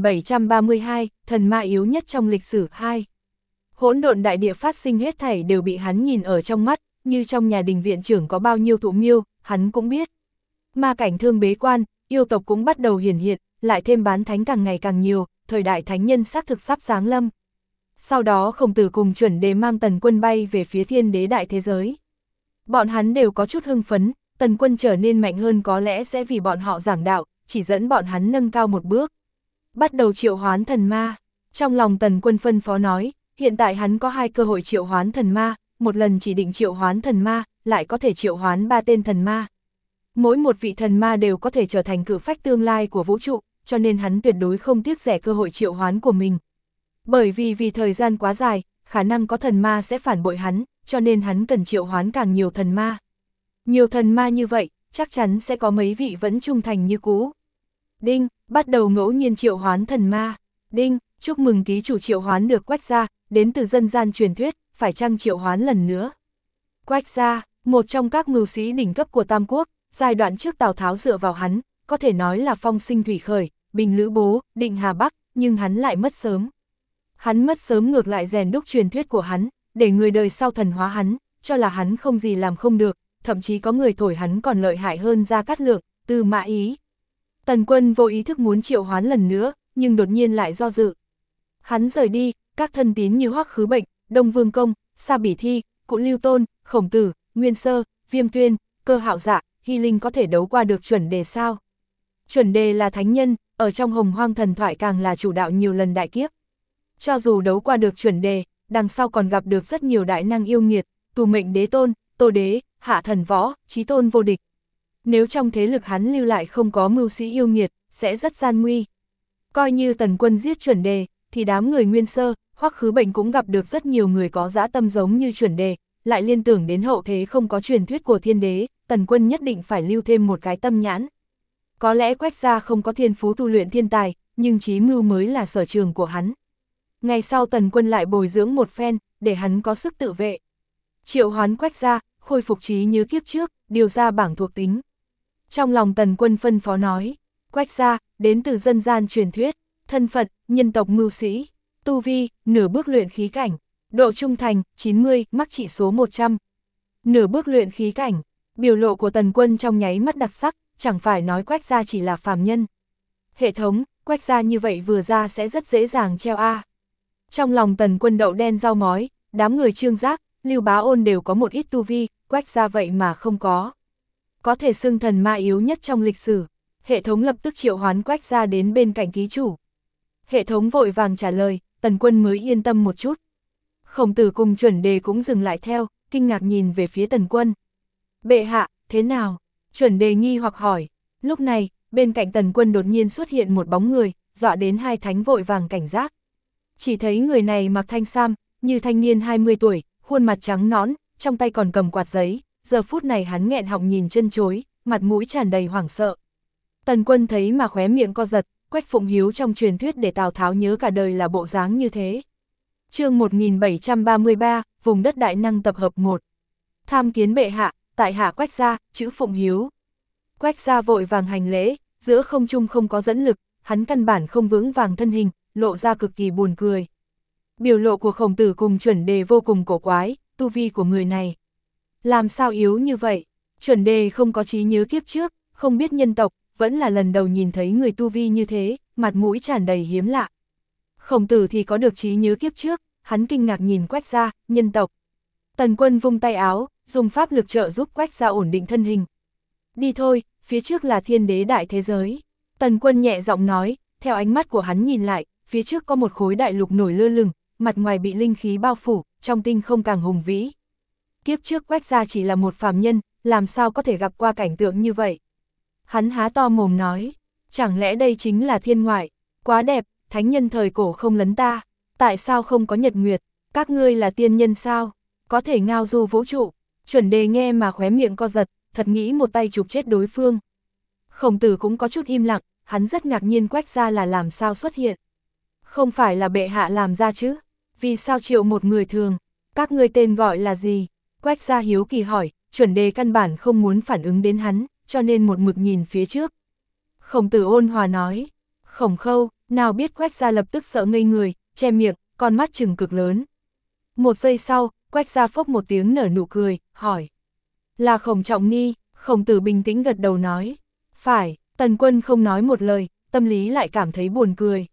1732, thần ma yếu nhất trong lịch sử 2. Hỗn độn đại địa phát sinh hết thảy đều bị hắn nhìn ở trong mắt, như trong nhà đình viện trưởng có bao nhiêu thụ miêu, hắn cũng biết. Ma cảnh thương bế quan, yêu tộc cũng bắt đầu hiển hiện, lại thêm bán thánh càng ngày càng nhiều, thời đại thánh nhân xác thực sắp giáng lâm. Sau đó Khổng Tử cùng Chuẩn Đề mang Tần Quân bay về phía thiên đế đại thế giới. Bọn hắn đều có chút hưng phấn, Tần Quân trở nên mạnh hơn có lẽ sẽ vì bọn họ giảng đạo, chỉ dẫn bọn hắn nâng cao một bước. Bắt đầu triệu hoán thần ma. Trong lòng Tần Quân phân phó nói, hiện tại hắn có 2 cơ hội triệu hoán thần ma, một lần chỉ định triệu hoán thần ma, lại có thể triệu hoán 3 tên thần ma. Mỗi một vị thần ma đều có thể trở thành cự phách tương lai của vũ trụ, cho nên hắn tuyệt đối không tiếc rẻ cơ hội triệu hoán của mình. Bởi vì thời gian quá dài, khả năng có thần ma sẽ phản bội hắn, cho nên hắn cần triệu hoán càng nhiều thần ma. Nhiều thần ma như vậy, chắc chắn sẽ có mấy vị vẫn trung thành như cũ. Đinh, bắt đầu ngẫu nhiên triệu hoán thần ma. Đinh, chúc mừng ký chủ triệu hoán được Quách Gia, đến từ dân gian truyền thuyết, phải chăng triệu hoán lần nữa. Quách Gia, một trong các mưu sĩ đỉnh cấp của Tam Quốc, giai đoạn trước Tào Tháo dựa vào hắn, có thể nói là phong sinh thủy khởi, bình lữ bố, định Hà Bắc, nhưng hắn lại mất sớm. Hắn mất sớm ngược lại rèn đúc truyền thuyết của hắn, để người đời sau thần hóa hắn, cho là hắn không gì làm không được, thậm chí có người thổi hắn còn lợi hại hơn Gia Cát Lượng, Tư Mã Ý. Tần Quân vô ý thức muốn triệu hoán lần nữa, nhưng đột nhiên lại do dự. Hắn rời đi, các thân tín như Hoắc Khứ Bệnh, Đông Vương Công, Sa Bỉ Thi, Cụ Lưu Tôn, Khổng Tử, Nguyên Sơ, Viêm Tuyên, Cơ Hạo Dạ, Hy Linh có thể đấu qua được Chuẩn Đề sao? Chuẩn Đề là thánh nhân, ở trong Hồng Hoang thần thoại càng là chủ đạo nhiều lần đại kiếp. Cho dù đấu qua được Chuẩn Đề, đằng sau còn gặp được rất nhiều đại năng yêu nghiệt, Tù Mệnh Đế Tôn, Tô Đế, Hạ Thần Võ, Chí Tôn vô địch. Nếu trong thế lực hắn lưu lại không có mưu sĩ yêu nghiệt, sẽ rất gian nguy. Coi như Tần Quân giết Chuẩn Đề, thì đám người Nguyên Sơ, Hoắc Khứ Bệnh cũng gặp được rất nhiều người có dã tâm giống như Chuẩn Đề, lại liên tưởng đến hậu thế không có truyền thuyết của thiên đế, Tần Quân nhất định phải lưu thêm một cái tâm nhãn. Có lẽ Quách gia không có thiên phú tu luyện thiên tài, nhưng trí mưu mới là sở trường của hắn. Ngày sau Tần Quân lại bồi dưỡng một phen, để hắn có sức tự vệ. Triệu hoán Quách gia, khôi phục trí nhớ kiếp trước, điều ra bảng thuộc tính. Trong lòng Tần Quân phân phó nói, Quách gia, đến từ dân gian truyền thuyết, thân phận, nhân tộc mưu sĩ, tu vi, nửa bước luyện khí cảnh, độ trung thành, 90, mắc trị số 100. Nửa bước luyện khí cảnh, biểu lộ của Tần Quân trong nháy mắt đặc sắc, chẳng phải nói Quách gia chỉ là phàm nhân. Hệ thống, Quách gia như vậy vừa ra sẽ rất dễ dàng treo A. Trong lòng Tần Quân đậu đen rau mói, đám người Trương Giác, Lưu Bá Ôn đều có một ít tu vi, Quách gia vậy mà không có. Có thể xưng thần ma yếu nhất trong lịch sử. Hệ thống lập tức triệu hoán Quách gia đến bên cạnh ký chủ. Hệ thống vội vàng trả lời, Tần Quân mới yên tâm một chút. Khổng Tử cùng Chuẩn Đề cũng dừng lại theo, kinh ngạc nhìn về phía Tần Quân. Bệ hạ, thế nào? Chuẩn Đề nghi hoặc hỏi. Lúc này, bên cạnh Tần Quân đột nhiên xuất hiện một bóng người, dọa đến hai thánh vội vàng cảnh giác. Chỉ thấy người này mặc thanh sam, như thanh niên 20 tuổi, khuôn mặt trắng nõn, trong tay còn cầm quạt giấy, giờ phút này hắn nghẹn họng nhìn chân chối, mặt mũi tràn đầy hoảng sợ. Tần Quân thấy mà khóe miệng co giật, Quách Phụng Hiếu trong truyền thuyết để Tào Tháo nhớ cả đời là bộ dáng như thế. Chương 1733, vùng đất đại năng tập hợp 1. Tham kiến bệ hạ, tại hạ Quách gia, chữ Phụng Hiếu. Quách gia vội vàng hành lễ, giữa không trung không có dẫn lực, hắn căn bản không vững vàng thân hình, lộ ra cực kỳ buồn cười. Biểu lộ của Khổng Tử cùng Chuẩn Đề vô cùng cổ quái, tu vi của người này. Làm sao yếu như vậy? Chuẩn Đề không có trí nhớ kiếp trước, không biết nhân tộc, vẫn là lần đầu nhìn thấy người tu vi như thế, mặt mũi tràn đầy hiếm lạ. Khổng Tử thì có được trí nhớ kiếp trước, hắn kinh ngạc nhìn Quách gia, nhân tộc. Tần Quân vung tay áo, dùng pháp lực trợ giúp Quách gia ổn định thân hình. Đi thôi, phía trước là thiên đế đại thế giới. Tần Quân nhẹ giọng nói, theo ánh mắt của hắn nhìn lại, phía trước có một khối đại lục nổi lơ lửng, mặt ngoài bị linh khí bao phủ, trong tinh không càng hùng vĩ. Kiếp trước Quách gia chỉ là một phàm nhân, làm sao có thể gặp qua cảnh tượng như vậy? Hắn há to mồm nói, chẳng lẽ đây chính là thiên ngoại? Quá đẹp, thánh nhân thời cổ không lấn ta, tại sao không có nhật nguyệt? Các ngươi là tiên nhân sao? Có thể ngao du vũ trụ? Chuẩn Đề nghe mà khóe miệng co giật, thật nghĩ một tay chụp chết đối phương. Khổng Tử cũng có chút im lặng, hắn rất ngạc nhiên Quách gia là làm sao xuất hiện. Không phải là bệ hạ làm ra chứ? Vì sao triệu một người thường? Các ngươi tên gọi là gì? Quách gia hiếu kỳ hỏi, Chuẩn Đề căn bản không muốn phản ứng đến hắn, cho nên một mực nhìn phía trước. Khổng Tử ôn hòa nói, Khổng Khâu, nào biết Quách gia lập tức sợ ngây người, che miệng, con mắt trừng cực lớn. Một giây sau, Quách gia phốc một tiếng nở nụ cười, hỏi. Là Khổng Trọng Ni, Khổng Tử bình tĩnh gật đầu nói. Phải, Tần Quân không nói một lời, tâm lý lại cảm thấy buồn cười.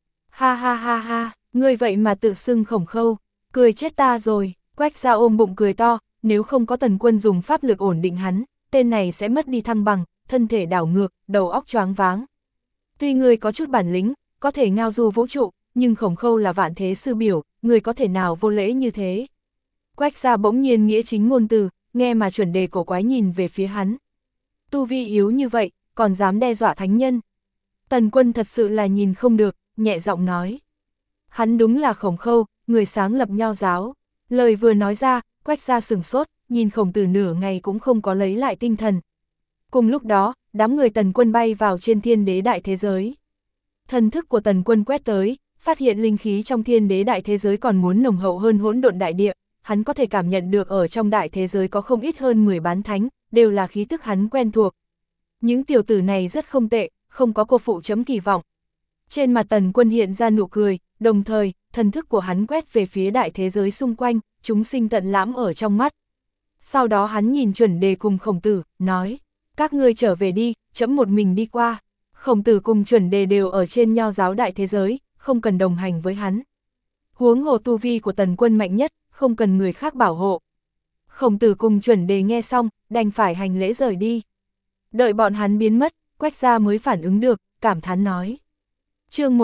Ha ha ha ha, ngươi vậy mà tự xưng Khổng Khâu, cười chết ta rồi. Quách gia ôm bụng cười to, nếu không có Tần Quân dùng pháp lực ổn định hắn, tên này sẽ mất đi thăng bằng, thân thể đảo ngược, đầu óc choáng váng. Tuy ngươi có chút bản lĩnh, có thể ngao du vũ trụ, nhưng Khổng Khâu là vạn thế sư biểu, ngươi có thể nào vô lễ như thế? Quách gia bỗng nhiên nghĩa chính ngôn từ, nghe mà Chuẩn Đề cổ quái nhìn về phía hắn. Tu vi yếu như vậy, còn dám đe dọa thánh nhân. Tần Quân thật sự là nhìn không được, nhẹ giọng nói. Hắn đúng là Khổng Khâu, người sáng lập Nho giáo. Lời vừa nói ra, Quách gia sửng sốt, nhìn Khổng Tử nửa ngày cũng không có lấy lại tinh thần. Cùng lúc đó, đám người Tần Quân bay vào trên thiên đế đại thế giới. Thần thức của Tần Quân quét tới, phát hiện linh khí trong thiên đế đại thế giới còn muốn nồng hậu hơn hỗn độn đại địa, hắn có thể cảm nhận được ở trong đại thế giới có không ít hơn 10 bán thánh, đều là khí tức hắn quen thuộc. Những tiểu tử này rất không tệ, không có cô phụ chấm kỳ vọng. Trên mặt Tần Quân hiện ra nụ cười, đồng thời, thần thức của hắn quét về phía đại thế giới xung quanh, chúng sinh tận lãm ở trong mắt. Sau đó hắn nhìn Chuẩn Đề cùng Khổng Tử, nói, các ngươi trở về đi, chấm một mình đi qua. Khổng Tử cùng Chuẩn Đề đều ở trên Nho giáo đại thế giới, không cần đồng hành với hắn. Huống hồ tu vi của Tần Quân mạnh nhất, không cần người khác bảo hộ. Khổng Tử cùng Chuẩn Đề nghe xong, đành phải hành lễ rời đi. Đợi bọn hắn biến mất, Quách gia mới phản ứng được, cảm thán nói. Chương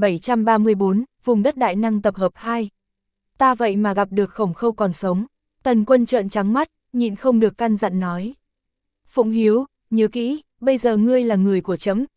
1734, vùng đất đại năng tập hợp 2. Ta vậy mà gặp được Khổng Khâu còn sống. Tần Quân trợn trắng mắt, nhịn không được căn dặn nói. Phụng Hiếu, nhớ kỹ, bây giờ ngươi là người của chấm,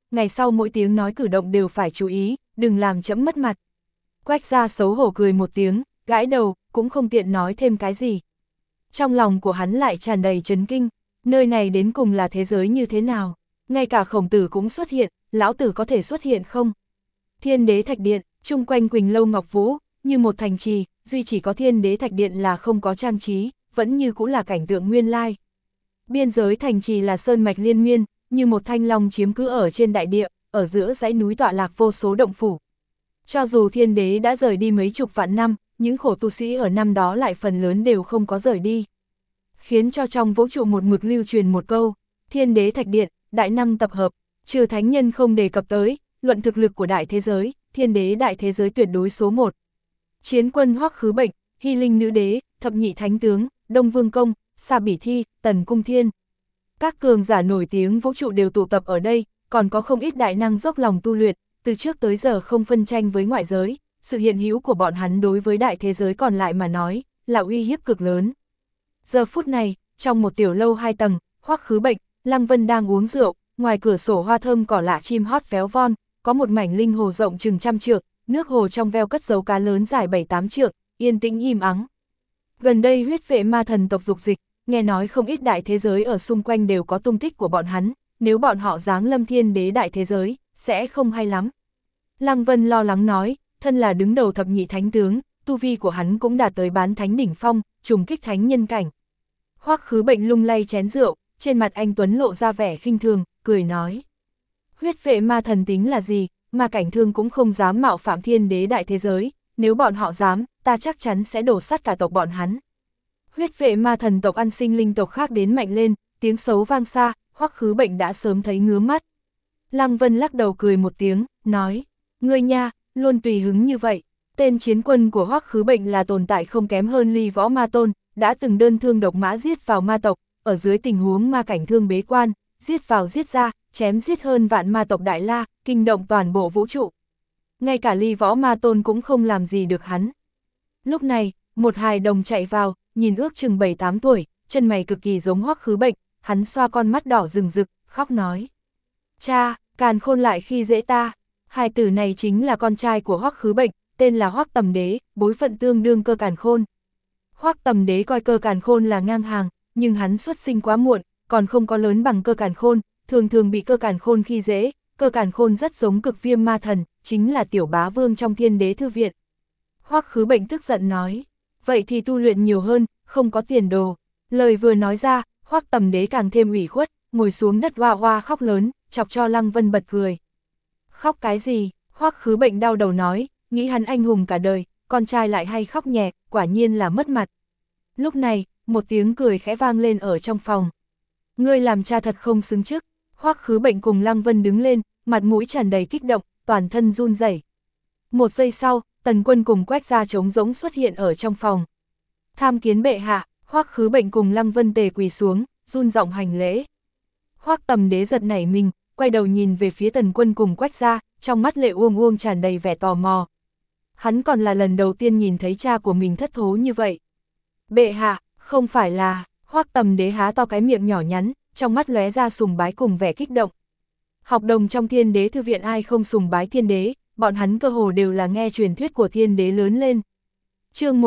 ngày sau mỗi tiếng nói cử động đều phải chú ý, đừng làm trẫm mất mặt. Quách gia xấu hổ cười một tiếng, gãi đầu, cũng không tiện nói thêm cái gì. Trong lòng của hắn lại tràn đầy chấn kinh, nơi này đến cùng là thế giới như thế nào? Ngay cả Khổng Tử cũng xuất hiện, lão tử có thể xuất hiện không? Thiên Đế Thạch Điện, chung quanh Quỳnh Lâu Ngọc Vũ, như một thành trì, duy chỉ có Thiên Đế Thạch Điện là không có trang trí, vẫn như cũng là cảnh tượng nguyên lai. Biên giới thành trì là sơn mạch liên miên, như một thanh long chiếm cứ ở trên đại địa, ở giữa dãy núi tọa lạc vô số động phủ. Cho dù Thiên Đế đã rời đi mấy chục vạn năm, những khổ tu sĩ ở năm đó lại phần lớn đều không có rời đi. Khiến cho trong vũ trụ một mực lưu truyền một câu, Thiên Đế Thạch Điện, đại năng tập hợp, trừ thánh nhân không đề cập tới, luận thực lực của đại thế giới, Thiên Đế đại thế giới tuyệt đối số 1. Chiến quân Hoắc Khứ Bệnh, Hy Linh Nữ Đế, Thập Nhị Thánh Tướng, Đông Vương Công, Sa Bỉ Thi, Tần Cung Thiên. Các cường giả nổi tiếng vũ trụ đều tụ tập ở đây, còn có không ít đại năng dốc lòng tu luyện, từ trước tới giờ không phân tranh với ngoại giới, sự hiện hữu của bọn hắn đối với đại thế giới còn lại mà nói, là uy hiếp cực lớn. Giờ phút này, trong một tiểu lâu 2 tầng, Hoắc Khứ Bệnh, Lăng Vân đang uống rượu, ngoài cửa sổ hoa thơm cỏ lạ chim hót véo von, có một mảnh linh hồ rộng chừng 100 trượng, nước hồ trong veo cất dấu cá lớn dài 7-8 trượng, yên tĩnh im ắng. Gần đây huyết vệ ma thần tộc dục dịch, nghe nói không ít đại thế giới ở xung quanh đều có tung tích của bọn hắn, nếu bọn họ giáng lâm Thiên Đế đại thế giới, sẽ không hay lắm. Lăng Vân lo lắng nói, thân là đứng đầu Thập Nhị Thánh Tướng, tu vi của hắn cũng đạt tới bán thánh đỉnh phong, trùng kích thánh nhân cảnh. Hoắc Khứ Bệnh lung lay chén rượu, trên mặt anh Tuấn lộ ra vẻ khinh thường, cười nói. Huyết vệ ma thần tính là gì, mà cảnh thương cũng không dám mạo phạm Thiên Đế đại thế giới, nếu bọn họ dám, ta chắc chắn sẽ đổ sát cả tộc bọn hắn. Huyết vệ ma thần tộc ăn sinh linh tộc khác đến mạnh lên, tiếng xấu vang xa, Hoắc Khứ Bệnh đã sớm thấy ngứa mắt. Lăng Vân lắc đầu cười một tiếng, nói, ngươi nha, luôn tùy hứng như vậy. Tên chiến quân của Hoắc Khứ Bệnh là tồn tại không kém hơn Ly Võ Ma Tôn, đã từng đơn thương độc mã giết vào ma tộc, ở dưới tình huống ma cảnh thương bế quan, giết vào giết ra, chém giết hơn vạn ma tộc Đại La, kinh động toàn bộ vũ trụ. Ngay cả Ly Võ Ma Tôn cũng không làm gì được hắn. Lúc này, một hài đồng chạy vào, nhìn ước chừng 7-8 tuổi, chân mày cực kỳ giống Hoắc Khứ Bệnh, hắn xoa con mắt đỏ rừng rực, khóc nói. Cha, Càn Khôn lại khi dễ ta. Hài tử này chính là con trai của Hoắc Khứ Bệnh, tên là Hoắc Tầm Đế, bối phận tương đương Cơ Càn Khôn. Hoắc Tầm Đế coi Cơ Càn Khôn là ngang hàng, nhưng hắn xuất sinh quá muộn, còn không có lớn bằng Cơ Càn Khôn, thường thường bị Cơ Càn Khôn khi dễ. Cơ Càn Khôn rất giống Cực Viêm Ma Thần, chính là tiểu bá vương trong Thiên Đế thư viện. Hoắc Khứ Bệnh tức giận nói, vậy thì tu luyện nhiều hơn, không có tiền đồ. Lời vừa nói ra, Hoắc Tầm Đế càng thêm ủy khuất, ngồi xuống đất hoa hoa khóc lớn, chọc cho Lăng Vân bật cười. Khóc cái gì? Hoắc Khứ Bệnh đau đầu nói, nghĩ hắn anh hùng cả đời, con trai lại hay khóc nhẹ, quả nhiên là mất mặt. Lúc này, một tiếng cười khẽ vang lên ở trong phòng. Ngươi làm cha thật không xứng chức. Hoắc Khứ Bệnh cùng Lăng Vân đứng lên, mặt mũi tràn đầy kích động, toàn thân run rẩy. Một giây sau, Tần Quân cùng Quách gia trống rỗng xuất hiện ở trong phòng. Tham kiến bệ hạ. Hoắc Khứ Bệnh cùng Lăng Vân tề quỳ xuống, run giọng hành lễ. Hoắc Tầm Đế giật nảy mình, quay đầu nhìn về phía Tần Quân cùng Quách gia, trong mắt lệ uông uông tràn đầy vẻ tò mò. Hắn còn là lần đầu tiên nhìn thấy cha của mình thất thố như vậy. Bệ hạ, không phải là... Hoắc Tầm Đế há to cái miệng nhỏ nhắn, trong mắt lóe ra sùng bái cùng vẻ kích động. Học đồng trong Thiên Đế thư viện ai không sùng bái Thiên Đế, bọn hắn cơ hồ đều là nghe truyền thuyết của Thiên Đế lớn lên. Chương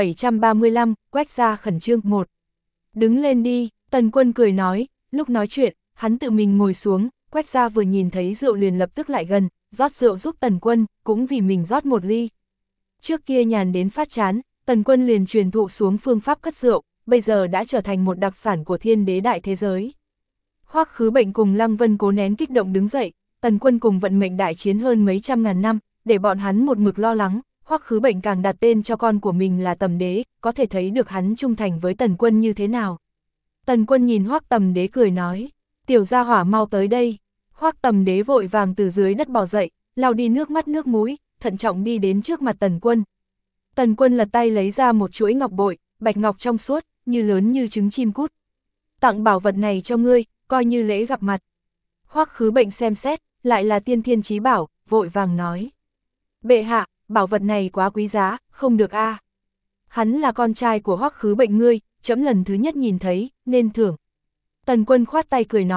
1735, Quách gia khẩn trương 1. Đứng lên đi, Tần Quân cười nói, lúc nói chuyện, hắn tự mình ngồi xuống, Quách gia vừa nhìn thấy rượu liền lập tức lại gần, rót rượu giúp Tần Quân, cũng vì mình rót một ly. Trước kia nhàn đến phát chán, Tần Quân liền truyền thụ xuống phương pháp cất rượu, bây giờ đã trở thành một đặc sản của Thiên Đế đại thế giới. Hoắc Khứ Bệnh cùng Lăng Vân cố nén kích động đứng dậy, Tần Quân cùng vận mệnh đại chiến hơn mấy trăm ngàn năm, để bọn hắn một mực lo lắng, Hoắc Khứ Bệnh càng đặt tên cho con của mình là Tầm Đế, có thể thấy được hắn trung thành với Tần Quân như thế nào. Tần Quân nhìn Hoắc Tầm Đế cười nói, tiểu gia hỏa mau tới đây. Hoắc Tầm Đế vội vàng từ dưới đất bò dậy, lau đi nước mắt nước mũi, thận trọng đi đến trước mặt Tần Quân. Tần Quân lật tay lấy ra một chuỗi ngọc bội, bạch ngọc trong suốt, như lớn như trứng chim cút. Tặng bảo vật này cho ngươi, coi như lễ gặp mặt. Hoắc Khứ Bệnh xem xét, lại là tiên thiên chí bảo, vội vàng nói. Bệ hạ, bảo vật này quá quý giá, không được a. Hắn là con trai của Hoắc Khứ Bệnh ngươi, trẫm lần thứ nhất nhìn thấy, nên thưởng. Tần Quân khoát tay cười nói,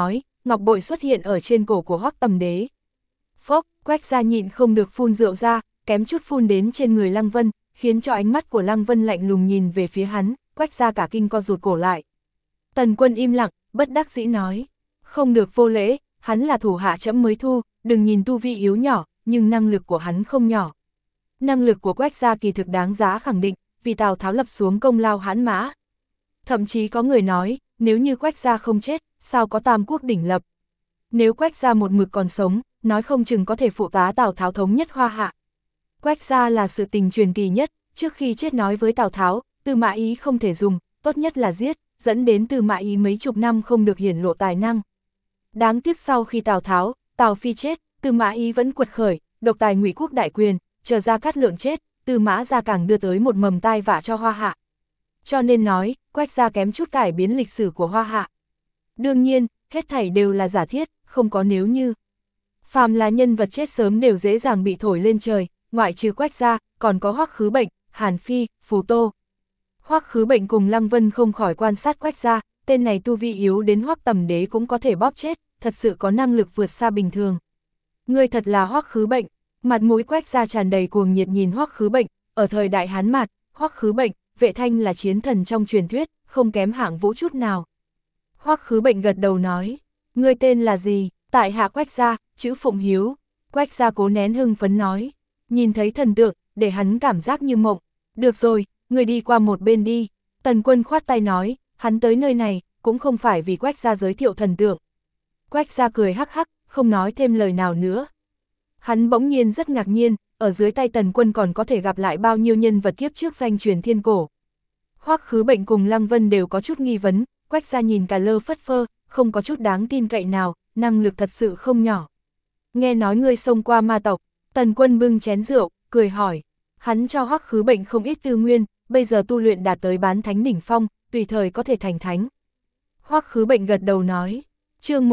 ngọc bội xuất hiện ở trên cổ của Hoắc Tầm Đế. Phốc, Quách gia nhịn không được phun rượu ra, kém chút phun đến trên người Lăng Vân, khiến cho ánh mắt của Lăng Vân lạnh lùng nhìn về phía hắn, Quách gia cả kinh co rụt cổ lại. Tần Quân im lặng, bất đắc dĩ nói, không được vô lễ, hắn là thủ hạ trẫm mới thu, đừng nhìn tu vi yếu nhỏ, nhưng năng lực của hắn không nhỏ. Năng lực của Quách gia kỳ thực đáng giá khẳng định, vì Tào Tháo lập xuống công lao hãn mã. Thậm chí có người nói, nếu như Quách gia không chết, sao có Tam Quốc đỉnh lập. Nếu Quách gia một mực còn sống, nói không chừng có thể phụ tá Tào Tháo thống nhất Hoa Hạ. Quách gia là sự tình truyền kỳ nhất, trước khi chết nói với Tào Tháo, Tư Mã Ý không thể dùng, tốt nhất là giết, dẫn đến Tư Mã Ý mấy chục năm không được hiển lộ tài năng. Đáng tiếc sau khi Tào Tháo, Tào Phi chết, Tư Mã Ý vẫn quật khởi, độc tài Ngụy quốc đại quyền, chờ Gia Cát Lượng chết, Tư Mã gia càng đưa tới một mầm tai vạ cho Hoa Hạ. Cho nên nói, Quách gia kém chút cải biến lịch sử của Hoa Hạ. Đương nhiên, hết thảy đều là giả thiết, không có nếu như. Phàm là nhân vật chết sớm đều dễ dàng bị thổi lên trời, ngoại trừ Quách gia, còn có Hoắc Khứ Bệnh, Hàn Phi, Phù Tô. Hoắc Khứ Bệnh cùng Lăng Vân không khỏi quan sát Quách gia, tên này tu vi yếu đến Hoắc Tầm Đế cũng có thể bóp chết, thật sự có năng lực vượt xa bình thường. Ngươi thật là Hoắc Khứ Bệnh, mặt mũi Quách gia tràn đầy cuồng nhiệt nhìn Hoắc Khứ Bệnh, ở thời đại Hán Mạt, Hoắc Khứ Bệnh, Vệ Thanh là chiến thần trong truyền thuyết, không kém Hạng Vũ chút nào. Hoắc Khứ Bệnh gật đầu nói, ngươi tên là gì? Tại hạ Quách gia, chữ Phụng Hiếu. Quách gia cố nén hưng phấn nói, nhìn thấy thần tượng, để hắn cảm giác như mộng. Được rồi, ngươi đi qua một bên đi. Tần Quân khoát tay nói, hắn tới nơi này, cũng không phải vì Quách gia giới thiệu thần tượng. Quách gia cười hắc hắc, không nói thêm lời nào nữa. Hắn bỗng nhiên rất ngạc nhiên, ở dưới tay Tần Quân còn có thể gặp lại bao nhiêu nhân vật kiếp trước danh truyền thiên cổ. Hoắc Khứ Bệnh cùng Lăng Vân đều có chút nghi vấn, Quách gia nhìn cả lơ phất phơ, không có chút đáng tin cậy nào, năng lực thật sự không nhỏ. Nghe nói ngươi xông qua ma tộc, Tần Quân bưng chén rượu, cười hỏi. Hắn cho Hoắc Khứ Bệnh không ít tư nguyên, bây giờ tu luyện đạt tới bán thánh đỉnh phong, tùy thời có thể thành thánh. Hoắc Khứ Bệnh gật đầu nói, chương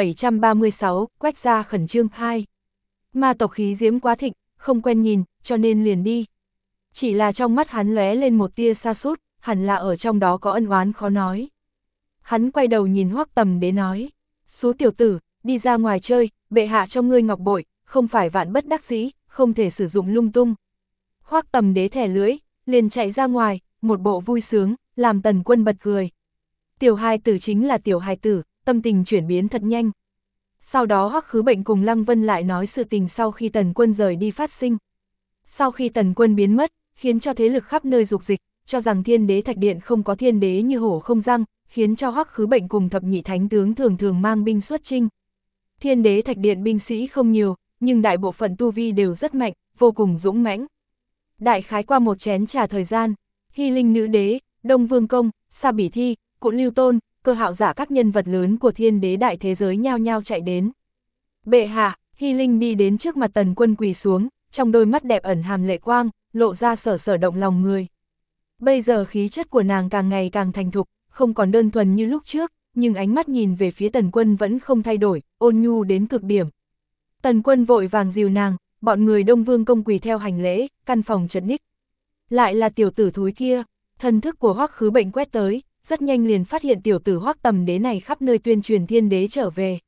1736, Quách gia khẩn trương 2. Ma tộc khí diễm quá thịnh, không quen nhìn, cho nên liền đi. Chỉ là trong mắt hắn lóe lên một tia sa sút, hẳn là ở trong đó có ân oán khó nói. Hắn quay đầu nhìn Hoắc Tầm Đế nói, số tiểu tử, đi ra ngoài chơi, bệ hạ cho ngươi ngọc bội, không phải vạn bất đắc dĩ, không thể sử dụng lung tung. Hoắc Tầm Đế thẻ lưỡi, liền chạy ra ngoài, một bộ vui sướng, làm Tần Quân bật cười. Tiểu hài tử chính là tiểu hài tử, tâm tình chuyển biến thật nhanh. Sau đó Hoắc Khứ Bệnh cùng Lăng Vân lại nói sự tình sau khi Tần Quân rời đi phát sinh. Sau khi Tần Quân biến mất, khiến cho thế lực khắp nơi dục dịch, cho rằng Thiên Đế Thạch Điện không có thiên đế như hổ không răng, khiến cho Hoắc Khứ Bệnh cùng thập nhị thánh tướng thường thường mang binh xuất chinh. Thiên Đế Thạch Điện binh sĩ không nhiều, nhưng đại bộ phận tu vi đều rất mạnh, vô cùng dũng mãnh. Đại khái qua một chén trà thời gian, Hy Linh Nữ Đế, Đông Vương Công, Sa Bỉ Thi, Cụ Lưu Tôn, Cơ Hạo Giả các nhân vật lớn của Thiên Đế đại thế giới nhao nhao chạy đến. Bệ hạ, Hy Linh đi đến trước mặt Tần Quân quỳ xuống, trong đôi mắt đẹp ẩn hàm lệ quang, lộ ra sở sở động lòng người. Bây giờ khí chất của nàng càng ngày càng thành thục, không còn đơn thuần như lúc trước, nhưng ánh mắt nhìn về phía Tần Quân vẫn không thay đổi, ôn nhu đến cực điểm. Tần Quân vội vàng dìu nàng, bọn người Đông Vương Công quỳ theo hành lễ, căn phòng chật ních. Lại là tiểu tử thúi kia, thần thức của Hoắc Khứ Bệnh quét tới, rất nhanh liền phát hiện tiểu tử Hoắc Tầm Đế này khắp nơi tuyên truyền Thiên Đế trở về.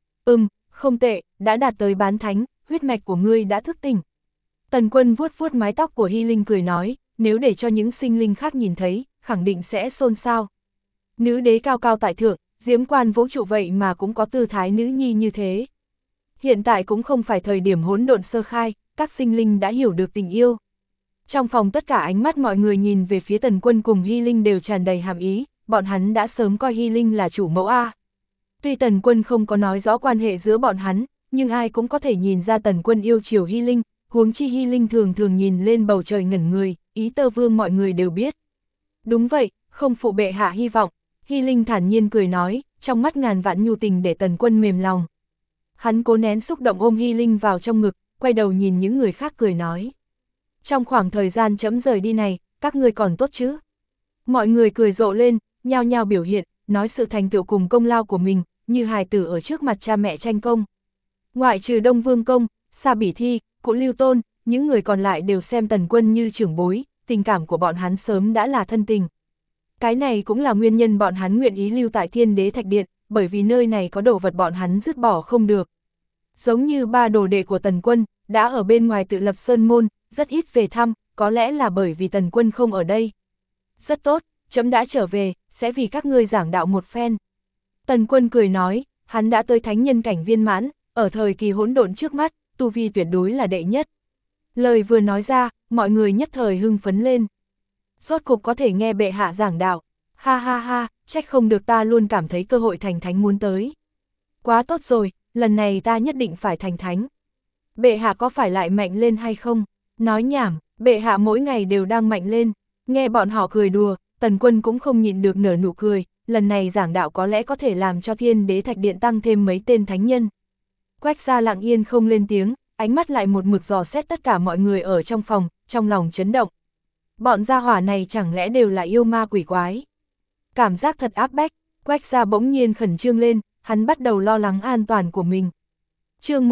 Không tệ, đã đạt tới bán thánh, huyết mạch của ngươi đã thức tỉnh. Tần Quân vuốt vuốt mái tóc của Hy Linh cười nói, nếu để cho những sinh linh khác nhìn thấy, khẳng định sẽ xôn xao. Nữ đế cao cao tại thượng, diễm quan vũ trụ vậy mà cũng có tư thái nữ nhi như thế. Hiện tại cũng không phải thời điểm hỗn độn sơ khai, các sinh linh đã hiểu được tình yêu. Trong phòng tất cả ánh mắt mọi người nhìn về phía Tần Quân cùng Hy Linh đều tràn đầy hàm ý, bọn hắn đã sớm coi Hy Linh là chủ mẫu A. Tuy Tần Quân không có nói rõ quan hệ giữa bọn hắn, nhưng ai cũng có thể nhìn ra Tần Quân yêu chiều Hy Linh, huống chi Hy Linh thường thường nhìn lên bầu trời ngẩn người, ý tơ vương mọi người đều biết. Đúng vậy, không phụ bệ hạ hy vọng, Hy Linh thản nhiên cười nói, trong mắt ngàn vạn nhu tình để Tần Quân mềm lòng. Hắn cố nén xúc động ôm Hy Linh vào trong ngực, quay đầu nhìn những người khác cười nói. Trong khoảng thời gian chấm rời đi này, các ngươi còn tốt chứ? Mọi người cười rộ lên, nhao nhao biểu hiện, nói sự thành tựu cùng công lao của mình, như hài tử ở trước mặt cha mẹ tranh công. Ngoại trừ Đông Vương Công, Sa Bỉ Thi, Cụ Lưu Tôn, những người còn lại đều xem Tần Quân như trưởng bối, tình cảm của bọn hắn sớm đã là thân tình. Cái này cũng là nguyên nhân bọn hắn nguyện ý lưu tại Thiên Đế Thạch Điện, bởi vì nơi này có đồ vật bọn hắn dứt bỏ không được. Giống như 3 đồ đệ của Tần Quân, đã ở bên ngoài tự lập sơn môn, rất ít về thăm, có lẽ là bởi vì Tần Quân không ở đây. Rất tốt, trẫm đã trở về, sẽ vì các ngươi giảng đạo một phen. Tần Quân cười nói, hắn đã tới thánh nhân cảnh viên mãn, ở thời kỳ hỗn độn trước mắt, tu vi tuyệt đối là đệ nhất. Lời vừa nói ra, mọi người nhất thời hưng phấn lên. Rốt cục có thể nghe bệ hạ giảng đạo. Ha ha ha, trách không được ta luôn cảm thấy cơ hội thành thánh muốn tới. Quá tốt rồi, lần này ta nhất định phải thành thánh. Bệ hạ có phải lại mạnh lên hay không? Nói nhảm, bệ hạ mỗi ngày đều đang mạnh lên. Nghe bọn họ cười đùa, Tần Quân cũng không nhịn được nở nụ cười, lần này giảng đạo có lẽ có thể làm cho Thiên Đế Thạch Điện tăng thêm mấy tên thánh nhân. Quách Gia lặng yên không lên tiếng, ánh mắt lại một mực dò xét tất cả mọi người ở trong phòng, trong lòng chấn động. Bọn gia hỏa này chẳng lẽ đều là yêu ma quỷ quái? Cảm giác thật áp bách, Quách Gia bỗng nhiên khẩn trương lên, hắn bắt đầu lo lắng an toàn của mình. Chương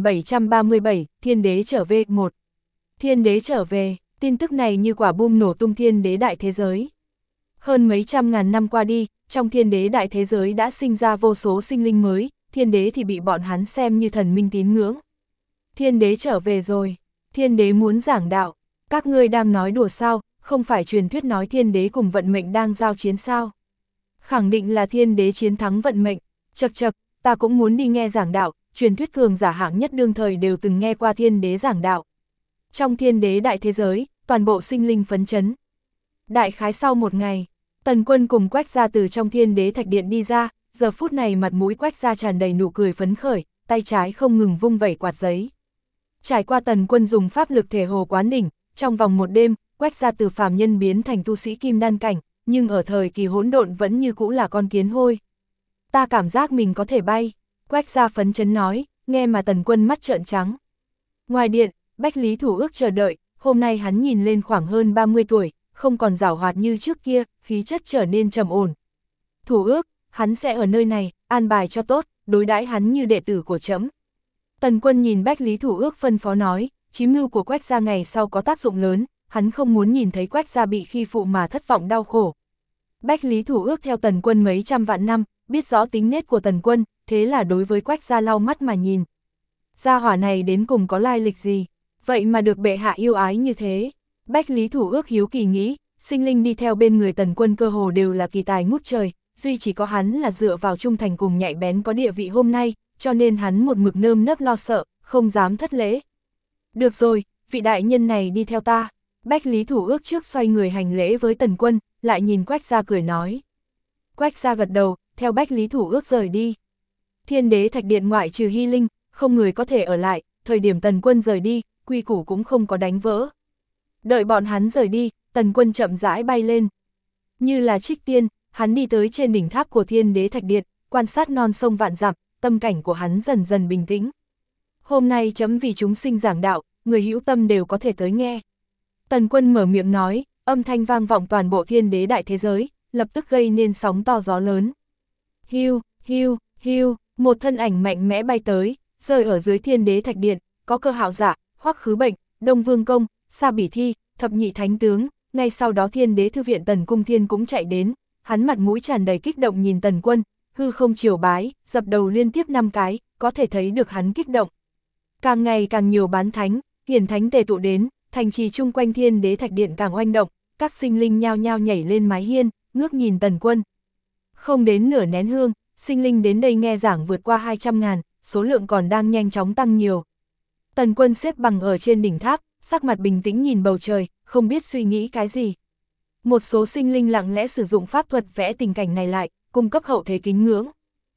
1737, Thiên Đế trở về 1. Thiên Đế trở về, tin tức này như quả bom nổ tung Thiên Đế đại thế giới. Hơn mấy trăm ngàn năm qua đi, trong Thiên Đế đại thế giới đã sinh ra vô số sinh linh mới, Thiên Đế thì bị bọn hắn xem như thần minh tín ngưỡng. Thiên Đế trở về rồi, Thiên Đế muốn giảng đạo, các ngươi đang nói đùa sao, không phải truyền thuyết nói Thiên Đế cùng vận mệnh đang giao chiến sao? Khẳng định là Thiên Đế chiến thắng vận mệnh, chậc chậc, ta cũng muốn đi nghe giảng đạo, truyền thuyết cường giả hạng nhất đương thời đều từng nghe qua Thiên Đế giảng đạo. Trong Thiên Đế đại thế giới, toàn bộ sinh linh phấn chấn. Đại khái sau một ngày, Tần Quân cùng Quách Gia từ trong Thiên Đế Thạch Điện đi ra, giờ phút này mặt mũi Quách Gia tràn đầy nụ cười phấn khởi, tay trái không ngừng vung vẩy quạt giấy. Trải qua Tần Quân dùng pháp lực thể hồ quán đỉnh, trong vòng một đêm, Quách Gia từ phàm nhân biến thành tu sĩ kim đan cảnh, nhưng ở thời kỳ hỗn độn vẫn như cũ là con kiến hôi. Ta cảm giác mình có thể bay, Quách Gia phấn chấn nói, nghe mà Tần Quân mắt trợn trắng. Ngoài điện, Bách Lý Thủ Ước chờ đợi, hôm nay hắn nhìn lên khoảng hơn 30 tuổi, không còn giảo hoạt như trước kia, khí chất trở nên trầm ổn. Thủ Ước, hắn sẽ ở nơi này, an bài cho tốt, đối đãi hắn như đệ tử của trẫm. Tần Quân nhìn Bách Lý Thủ Ước phân phó nói, chí mưu của Quách Gia ngày sau có tác dụng lớn, hắn không muốn nhìn thấy Quách Gia bị khi phụ mà thất vọng đau khổ. Bách Lý Thủ Ước theo Tần Quân mấy trăm vạn năm, biết rõ tính nết của Tần Quân, thế là đối với Quách Gia lau mắt mà nhìn. Gia hỏa này đến cùng có lai lịch gì, vậy mà được bệ hạ yêu ái như thế. Bách Lý Thủ Ước hiếu kỳ nghĩ, sinh linh đi theo bên người Tần Quân cơ hồ đều là kỳ tài ngút trời, duy chỉ có hắn là dựa vào trung thành cùng nhạy bén có địa vị hôm nay, cho nên hắn một mực nơm nớp lo sợ, không dám thất lễ. Được rồi, vị đại nhân này đi theo ta. Bách Lý Thủ Ước trước xoay người hành lễ với Tần Quân, lại nhìn Quách Gia cười nói. Quách Gia gật đầu, theo Bách Lý Thủ Ước rời đi. Thiên Đế Thạch Điện ngoại trừ Hy Linh, không người có thể ở lại, thời điểm Tần Quân rời đi, quy củ cũng không có đánh vỡ. Đợi bọn hắn rời đi, Tần Quân chậm rãi bay lên. Như là trích tiên, hắn đi tới trên đỉnh tháp của Thiên Đế Thạch Điện, quan sát non sông vạn dặm, tâm cảnh của hắn dần dần bình tĩnh. Hôm nay chấm vì chúng sinh giảng đạo, người hữu tâm đều có thể tới nghe. Tần Quân mở miệng nói, âm thanh vang vọng toàn bộ Thiên Đế đại thế giới, lập tức gây nên sóng to gió lớn. Hiu, hiu, hiu, một thân ảnh mạnh mẽ bay tới, rơi ở dưới Thiên Đế Thạch Điện, có Cơ Hạo Dạ, Hoắc Khứ Bệnh, Đông Vương Công, Sa Bỉ Thi, Thập Nhị Thánh Tướng, ngay sau đó Thiên Đế Thư viện Tần Cung Thiên cũng chạy đến, hắn mặt mũi tràn đầy kích động nhìn Tần Quân, hư không triều bái, dập đầu liên tiếp 5 cái, có thể thấy được hắn kích động. Càng ngày càng nhiều bán thánh, hiển thánh tề tụ đến, thành trì chung quanh Thiên Đế Thạch Điện càng oanh động, các sinh linh nhao nhao nhảy lên mái hiên, ngước nhìn Tần Quân. Không đến nửa nén hương, sinh linh đến đây nghe giảng vượt qua 200.000, số lượng còn đang nhanh chóng tăng nhiều. Tần Quân xếp bằng ở trên đỉnh tháp, sắc mặt bình tĩnh nhìn bầu trời, không biết suy nghĩ cái gì. Một số sinh linh lặng lẽ sử dụng pháp thuật vẽ tình cảnh này lại, cung cấp hậu thế kính ngưỡng.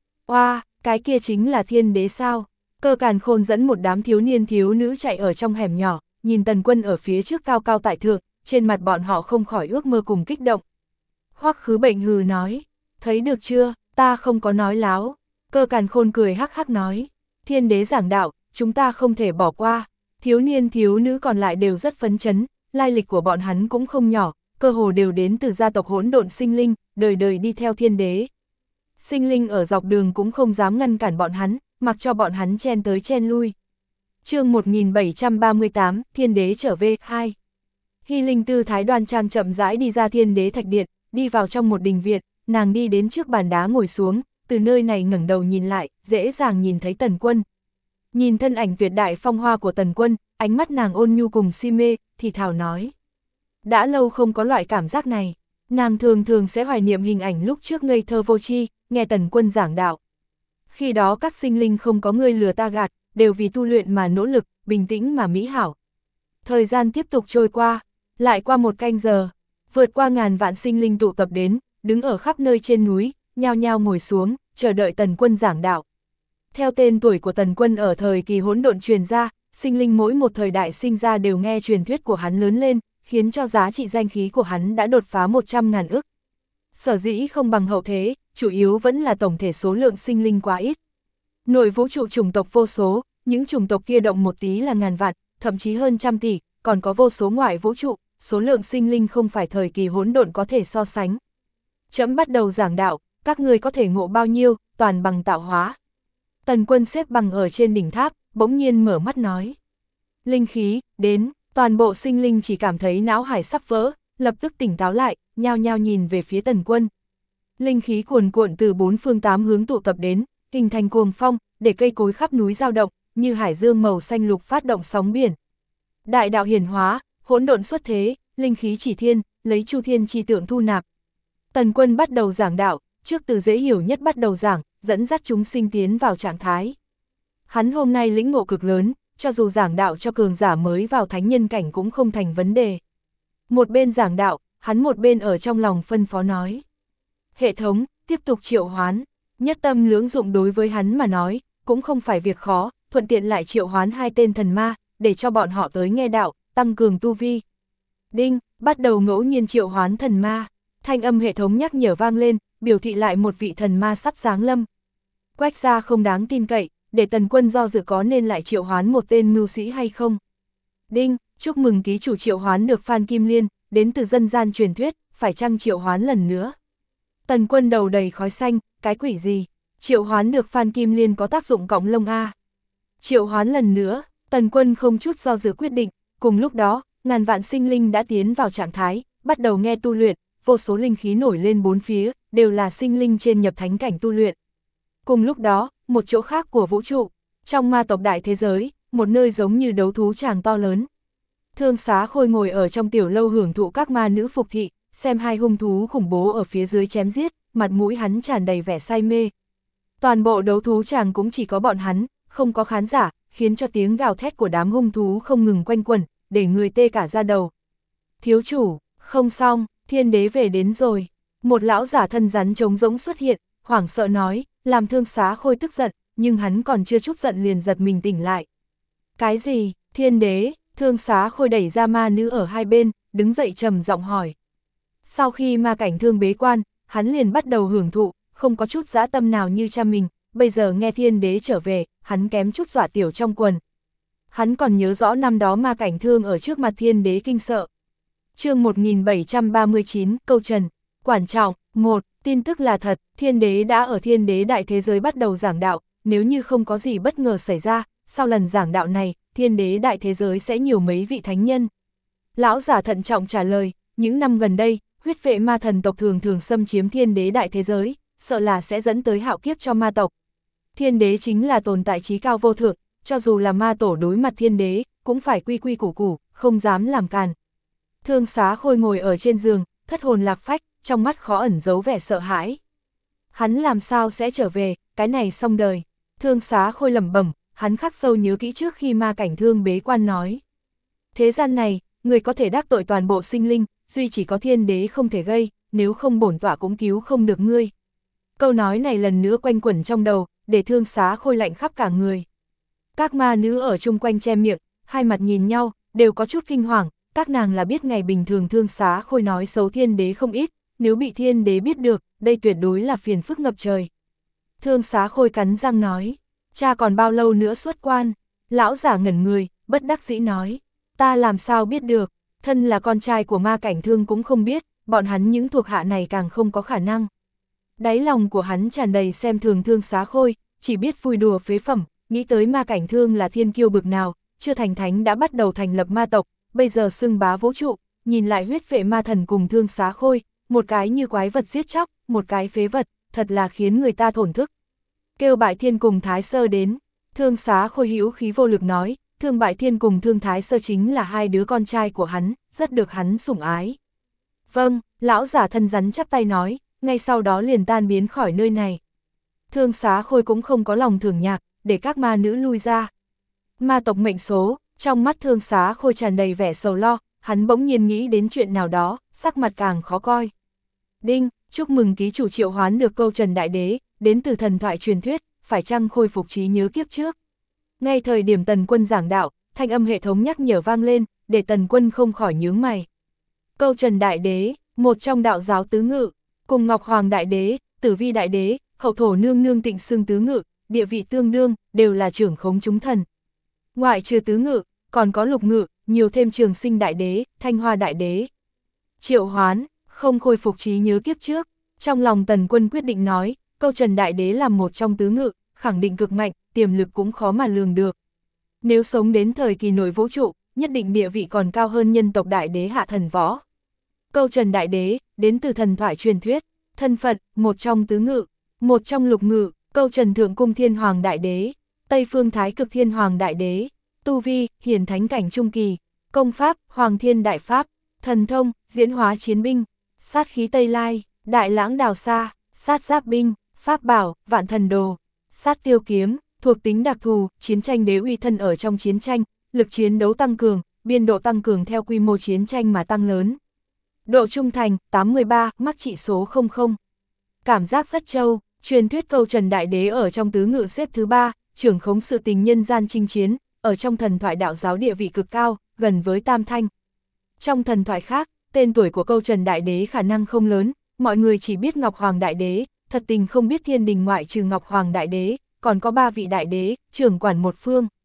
Oa, cái kia chính là Thiên Đế sao? Cơ Càn Khôn dẫn một đám thiếu niên thiếu nữ chạy ở trong hẻm nhỏ, nhìn Tần Quân ở phía trước cao cao tại thượng, trên mặt bọn họ không khỏi ước mơ cùng kích động. Hoắc Khứ Bệnh hừ nói, thấy được chưa, ta không có nói láo. Cơ Càn Khôn cười hắc hắc nói, Thiên Đế giảng đạo, chúng ta không thể bỏ qua. Thiếu niên thiếu nữ còn lại đều rất phấn chấn, lai lịch của bọn hắn cũng không nhỏ, cơ hồ đều đến từ gia tộc hỗn độn sinh linh, đời đời đi theo Thiên Đế. Sinh linh ở dọc đường cũng không dám ngăn cản bọn hắn, mặc cho bọn hắn chen tới chen lui. Chương 1738, Thiên Đế trở về 2. Hy Linh tư thái đoan trang chậm rãi đi ra Thiên Đế Thạch Điện, đi vào trong một đình viện, nàng đi đến trước bàn đá ngồi xuống, từ nơi này ngẩng đầu nhìn lại, dễ dàng nhìn thấy Tần Quân. Nhìn thân ảnh tuyệt đại phong hoa của Tần Quân, ánh mắt nàng ôn nhu cùng si mê, thì thào nói. Đã lâu không có loại cảm giác này, nàng thường thường sẽ hoài niệm hình ảnh lúc trước ngây thơ vô tri, nghe Tần Quân giảng đạo. Khi đó các sinh linh không có người lừa ta gạt, đều vì tu luyện mà nỗ lực, bình tĩnh mà mỹ hảo. Thời gian tiếp tục trôi qua, lại qua 1 canh giờ, vượt qua ngàn vạn sinh linh tụ tập đến, đứng ở khắp nơi trên núi, nhao nhao ngồi xuống, chờ đợi Tần Quân giảng đạo. Theo tên tuổi của Tần Quân ở thời kỳ hỗn độn truyền ra, sinh linh mỗi một thời đại sinh ra đều nghe truyền thuyết của hắn lớn lên, khiến cho giá trị danh khí của hắn đã đột phá 100.000 ức. Sở dĩ không bằng hậu thế, chủ yếu vẫn là tổng thể số lượng sinh linh quá ít. Nội vũ trụ chủng tộc vô số, những chủng tộc kia động một tí là ngàn vạn, thậm chí hơn trăm tỷ, còn có vô số ngoại vũ trụ, số lượng sinh linh không phải thời kỳ hỗn độn có thể so sánh. Trẫm bắt đầu giảng đạo, các ngươi có thể ngộ bao nhiêu, toàn bằng tạo hóa. Tần Quân xếp bằng ở trên đỉnh tháp, bỗng nhiên mở mắt nói. Linh khí, đến, toàn bộ sinh linh chỉ cảm thấy não hải sắp vỡ, lập tức tỉnh táo lại, nhao nhao nhìn về phía Tần Quân. Linh khí cuồn cuộn từ 4 phương 8 hướng tụ tập đến, hình thành cuồng phong, để cây cối khắp núi dao động, như hải dương màu xanh lục phát động sóng biển. Đại đạo hiển hóa, hỗn độn xuất thế, linh khí chỉ thiên, lấy chu thiên chi tượng thu nạp. Tần Quân bắt đầu giảng đạo, trước từ dễ hiểu nhất bắt đầu giảng, dẫn dắt chúng sinh tiến vào trạng thái. Hắn hôm nay lĩnh ngộ cực lớn, cho dù giảng đạo cho cường giả mới vào thánh nhân cảnh cũng không thành vấn đề. Một bên giảng đạo, hắn một bên ở trong lòng phân phó nói. Hệ thống, tiếp tục triệu hoán, nhất tâm lưỡng dụng đối với hắn mà nói, cũng không phải việc khó, thuận tiện lại triệu hoán 2 tên thần ma, để cho bọn họ tới nghe đạo, tăng cường tu vi. Đinh, bắt đầu ngẫu nhiên triệu hoán thần ma, thanh âm hệ thống nhắc nhở vang lên, biểu thị lại một vị thần ma sắp giáng lâm. Quách gia không đáng tin cậy, để Tần Quân do dự có nên lại triệu hoán một tên mưu sĩ hay không. Đinh, chúc mừng ký chủ triệu hoán được Phan Kim Liên, đến từ dân gian truyền thuyết, phải chăng triệu hoán lần nữa. Tần Quân đầu đầy khói xanh, cái quỷ gì, triệu hoán được Phan Kim Liên có tác dụng cọng lông A. Triệu hoán lần nữa, Tần Quân không chút do dự quyết định, cùng lúc đó, ngàn vạn sinh linh đã tiến vào trạng thái, bắt đầu nghe tu luyện, vô số linh khí nổi lên 4 phía, đều là sinh linh trên nhập thánh cảnh tu luyện. Cùng lúc đó, một chỗ khác của vũ trụ, trong ma tộc đại thế giới, một nơi giống như đấu thú tràng to lớn. Thương Xá Khôi ngồi ở trong tiểu lâu hưởng thụ các ma nữ phục thị, xem 2 hung thú khủng bố ở phía dưới chém giết, mặt mũi hắn tràn đầy vẻ say mê. Toàn bộ đấu thú tràng cũng chỉ có bọn hắn, không có khán giả, khiến cho tiếng gào thét của đám hung thú không ngừng quanh quẩn, để người tê cả da đầu. Thiếu chủ, không xong, thiên đế về đến rồi. Một lão giả thân rắn trống rỗng xuất hiện, hoảng sợ nói, làm Thương Xá Khôi tức giận, nhưng hắn còn chưa chút giận liền giật mình tỉnh lại. Cái gì, thiên đế? Thương Xá Khôi đẩy ra ma nữ ở hai bên, đứng dậy trầm giọng hỏi. Sau khi ma cảnh thương bế quan, hắn liền bắt đầu hưởng thụ, không có chút dã tâm nào như cha mình, bây giờ nghe thiên đế trở về, hắn kém chút dọa tiểu trong quần. Hắn còn nhớ rõ năm đó ma cảnh thương ở trước mặt thiên đế kinh sợ. Chương 1739, câu trần, quan trọng, 1, tin tức là thật, thiên đế đã ở thiên đế đại thế giới bắt đầu giảng đạo, nếu như không có gì bất ngờ xảy ra, sau lần giảng đạo này, thiên đế đại thế giới sẽ nhiều mấy vị thánh nhân. Lão giả thận trọng trả lời, những năm gần đây, huyết vệ ma thần tộc thường thường xâm chiếm thiên đế đại thế giới, sợ là sẽ dẫn tới hạo kiếp cho ma tộc. Thiên đế chính là tồn tại trí cao vô thượng, cho dù là ma tổ đối mặt thiên đế, cũng phải quy quy củ củ, không dám làm càn. Thương Xá Khôi ngồi ở trên giường, thất hồn lạc phách, trong mắt khó ẩn giấu vẻ sợ hãi. Hắn làm sao sẽ trở về, cái này xong đời. Thương Xá Khôi lẩm bẩm, hắn khắc sâu nhớ kỹ trước khi ma cảnh thương bế quan nói. Thế gian này, người có thể đắc tội toàn bộ sinh linh, duy chỉ có thiên đế không thể gây, nếu không bổn tọa cũng cứu không được ngươi. Câu nói này lần nữa quanh quẩn trong đầu, để Thương Xá Khôi lạnh khắp cả người. Các ma nữ ở chung quanh che miệng, hai mặt nhìn nhau, đều có chút kinh hoàng, các nàng là biết ngày bình thường Thương Xá Khôi nói xấu thiên đế không ít, nếu bị thiên đế biết được, đây tuyệt đối là phiền phức ngập trời. Thương Xá Khôi cắn răng nói, cha còn bao lâu nữa xuất quan? Lão giả ngẩn người, bất đắc dĩ nói, ta làm sao biết được, thân là con trai của ma cảnh thương cũng không biết, bọn hắn những thuộc hạ này càng không có khả năng. Đáy lòng của hắn tràn đầy xem thường Thương Xá Khôi, chỉ biết vui đùa phế phẩm, nghĩ tới ma cảnh thương là thiên kiêu bực nào, chưa thành thánh đã bắt đầu thành lập ma tộc, bây giờ xưng bá vũ trụ, nhìn lại huyết vệ ma thần cùng Thương Xá Khôi, một cái như quái vật giết chóc, một cái phế vật, thật là khiến người ta thổn thức. Kêu Bại Thiên cùng Thái Sơ đến, Thương Xá Khôi hữu khí vô lực nói, Thương Bại Thiên cùng Thương Thái Sơ chính là hai đứa con trai của hắn, rất được hắn sủng ái. Vâng, lão giả thân rắn chắp tay nói, ngay sau đó liền tan biến khỏi nơi này. Thương Xá Khôi cũng không có lòng thường nhạc, để các ma nữ lui ra. Ma tộc mệnh số, trong mắt Thương Xá Khôi tràn đầy vẻ sầu lo, hắn bỗng nhiên nghĩ đến chuyện nào đó, sắc mặt càng khó coi. Đinh, chúc mừng ký chủ triệu hoán được câu Trần Đại Đế, đến từ thần thoại truyền thuyết, phải chăng khôi phục trí nhớ kiếp trước. Ngay thời điểm Tần Quân giảng đạo, thanh âm hệ thống nhắc nhở vang lên, để Tần Quân không khỏi nhướng mày. Câu Trần Đại Đế, một trong đạo giáo tứ ngự, cùng Ngọc Hoàng Đại Đế, Tử Vi Đại Đế, Hậu Thổ Nương Nương Tịnh Xưng tứ ngự, địa vị tương đương, đều là trưởng khống chúng thần. Ngoại trừ tứ ngự, còn có lục ngự, nhiều thêm Trường Sinh Đại Đế, Thanh Hoa Đại Đế. Triệu hoán, không khôi phục trí nhớ kiếp trước, trong lòng Tần Quân quyết định nói, câu Trần Đại Đế là một trong tứ ngự, khẳng định cực mạnh, tiềm lực cũng khó mà lường được. Nếu sống đến thời kỳ nội vũ trụ, nhất định địa vị còn cao hơn nhân tộc Đại Đế hạ thần võ. Câu Trần Đại Đế, đến từ thần thoại truyền thuyết, thân phận, một trong tứ ngự, một trong lục ngự, câu Trần Thượng Cung Thiên Hoàng Đại Đế, Tây Phương Thái Cực Thiên Hoàng Đại Đế, tu vi, hiển thánh cảnh trung kỳ, công pháp, Hoàng Thiên Đại Pháp, thần thông, diễn hóa chiến binh, sát khí Tây Lai, Đại Lãng Đào Sa, sát giáp binh, pháp bảo, vạn thần đồ, sát tiêu kiếm, thuộc tính đặc thù, chiến tranh đế uy thân ở trong chiến tranh, lực chiến đấu tăng cường, biên độ tăng cường theo quy mô chiến tranh mà tăng lớn. Độ trung thành, 83, mắc trị số 00. Cảm giác rất trâu, truyền thuyết câu Trần Đại Đế ở trong tứ ngự xếp thứ 3, trưởng khống sự tình nhân gian chinh chiến, ở trong thần thoại đạo giáo địa vị cực cao, gần với Tam Thanh. Trong thần thoại khác, tên tuổi của câu Trần Đại Đế khả năng không lớn, mọi người chỉ biết Ngọc Hoàng Đại Đế, thật tình không biết thiên đình ngoại trừ Ngọc Hoàng Đại Đế, còn có 3 vị Đại Đế, trưởng quản một phương.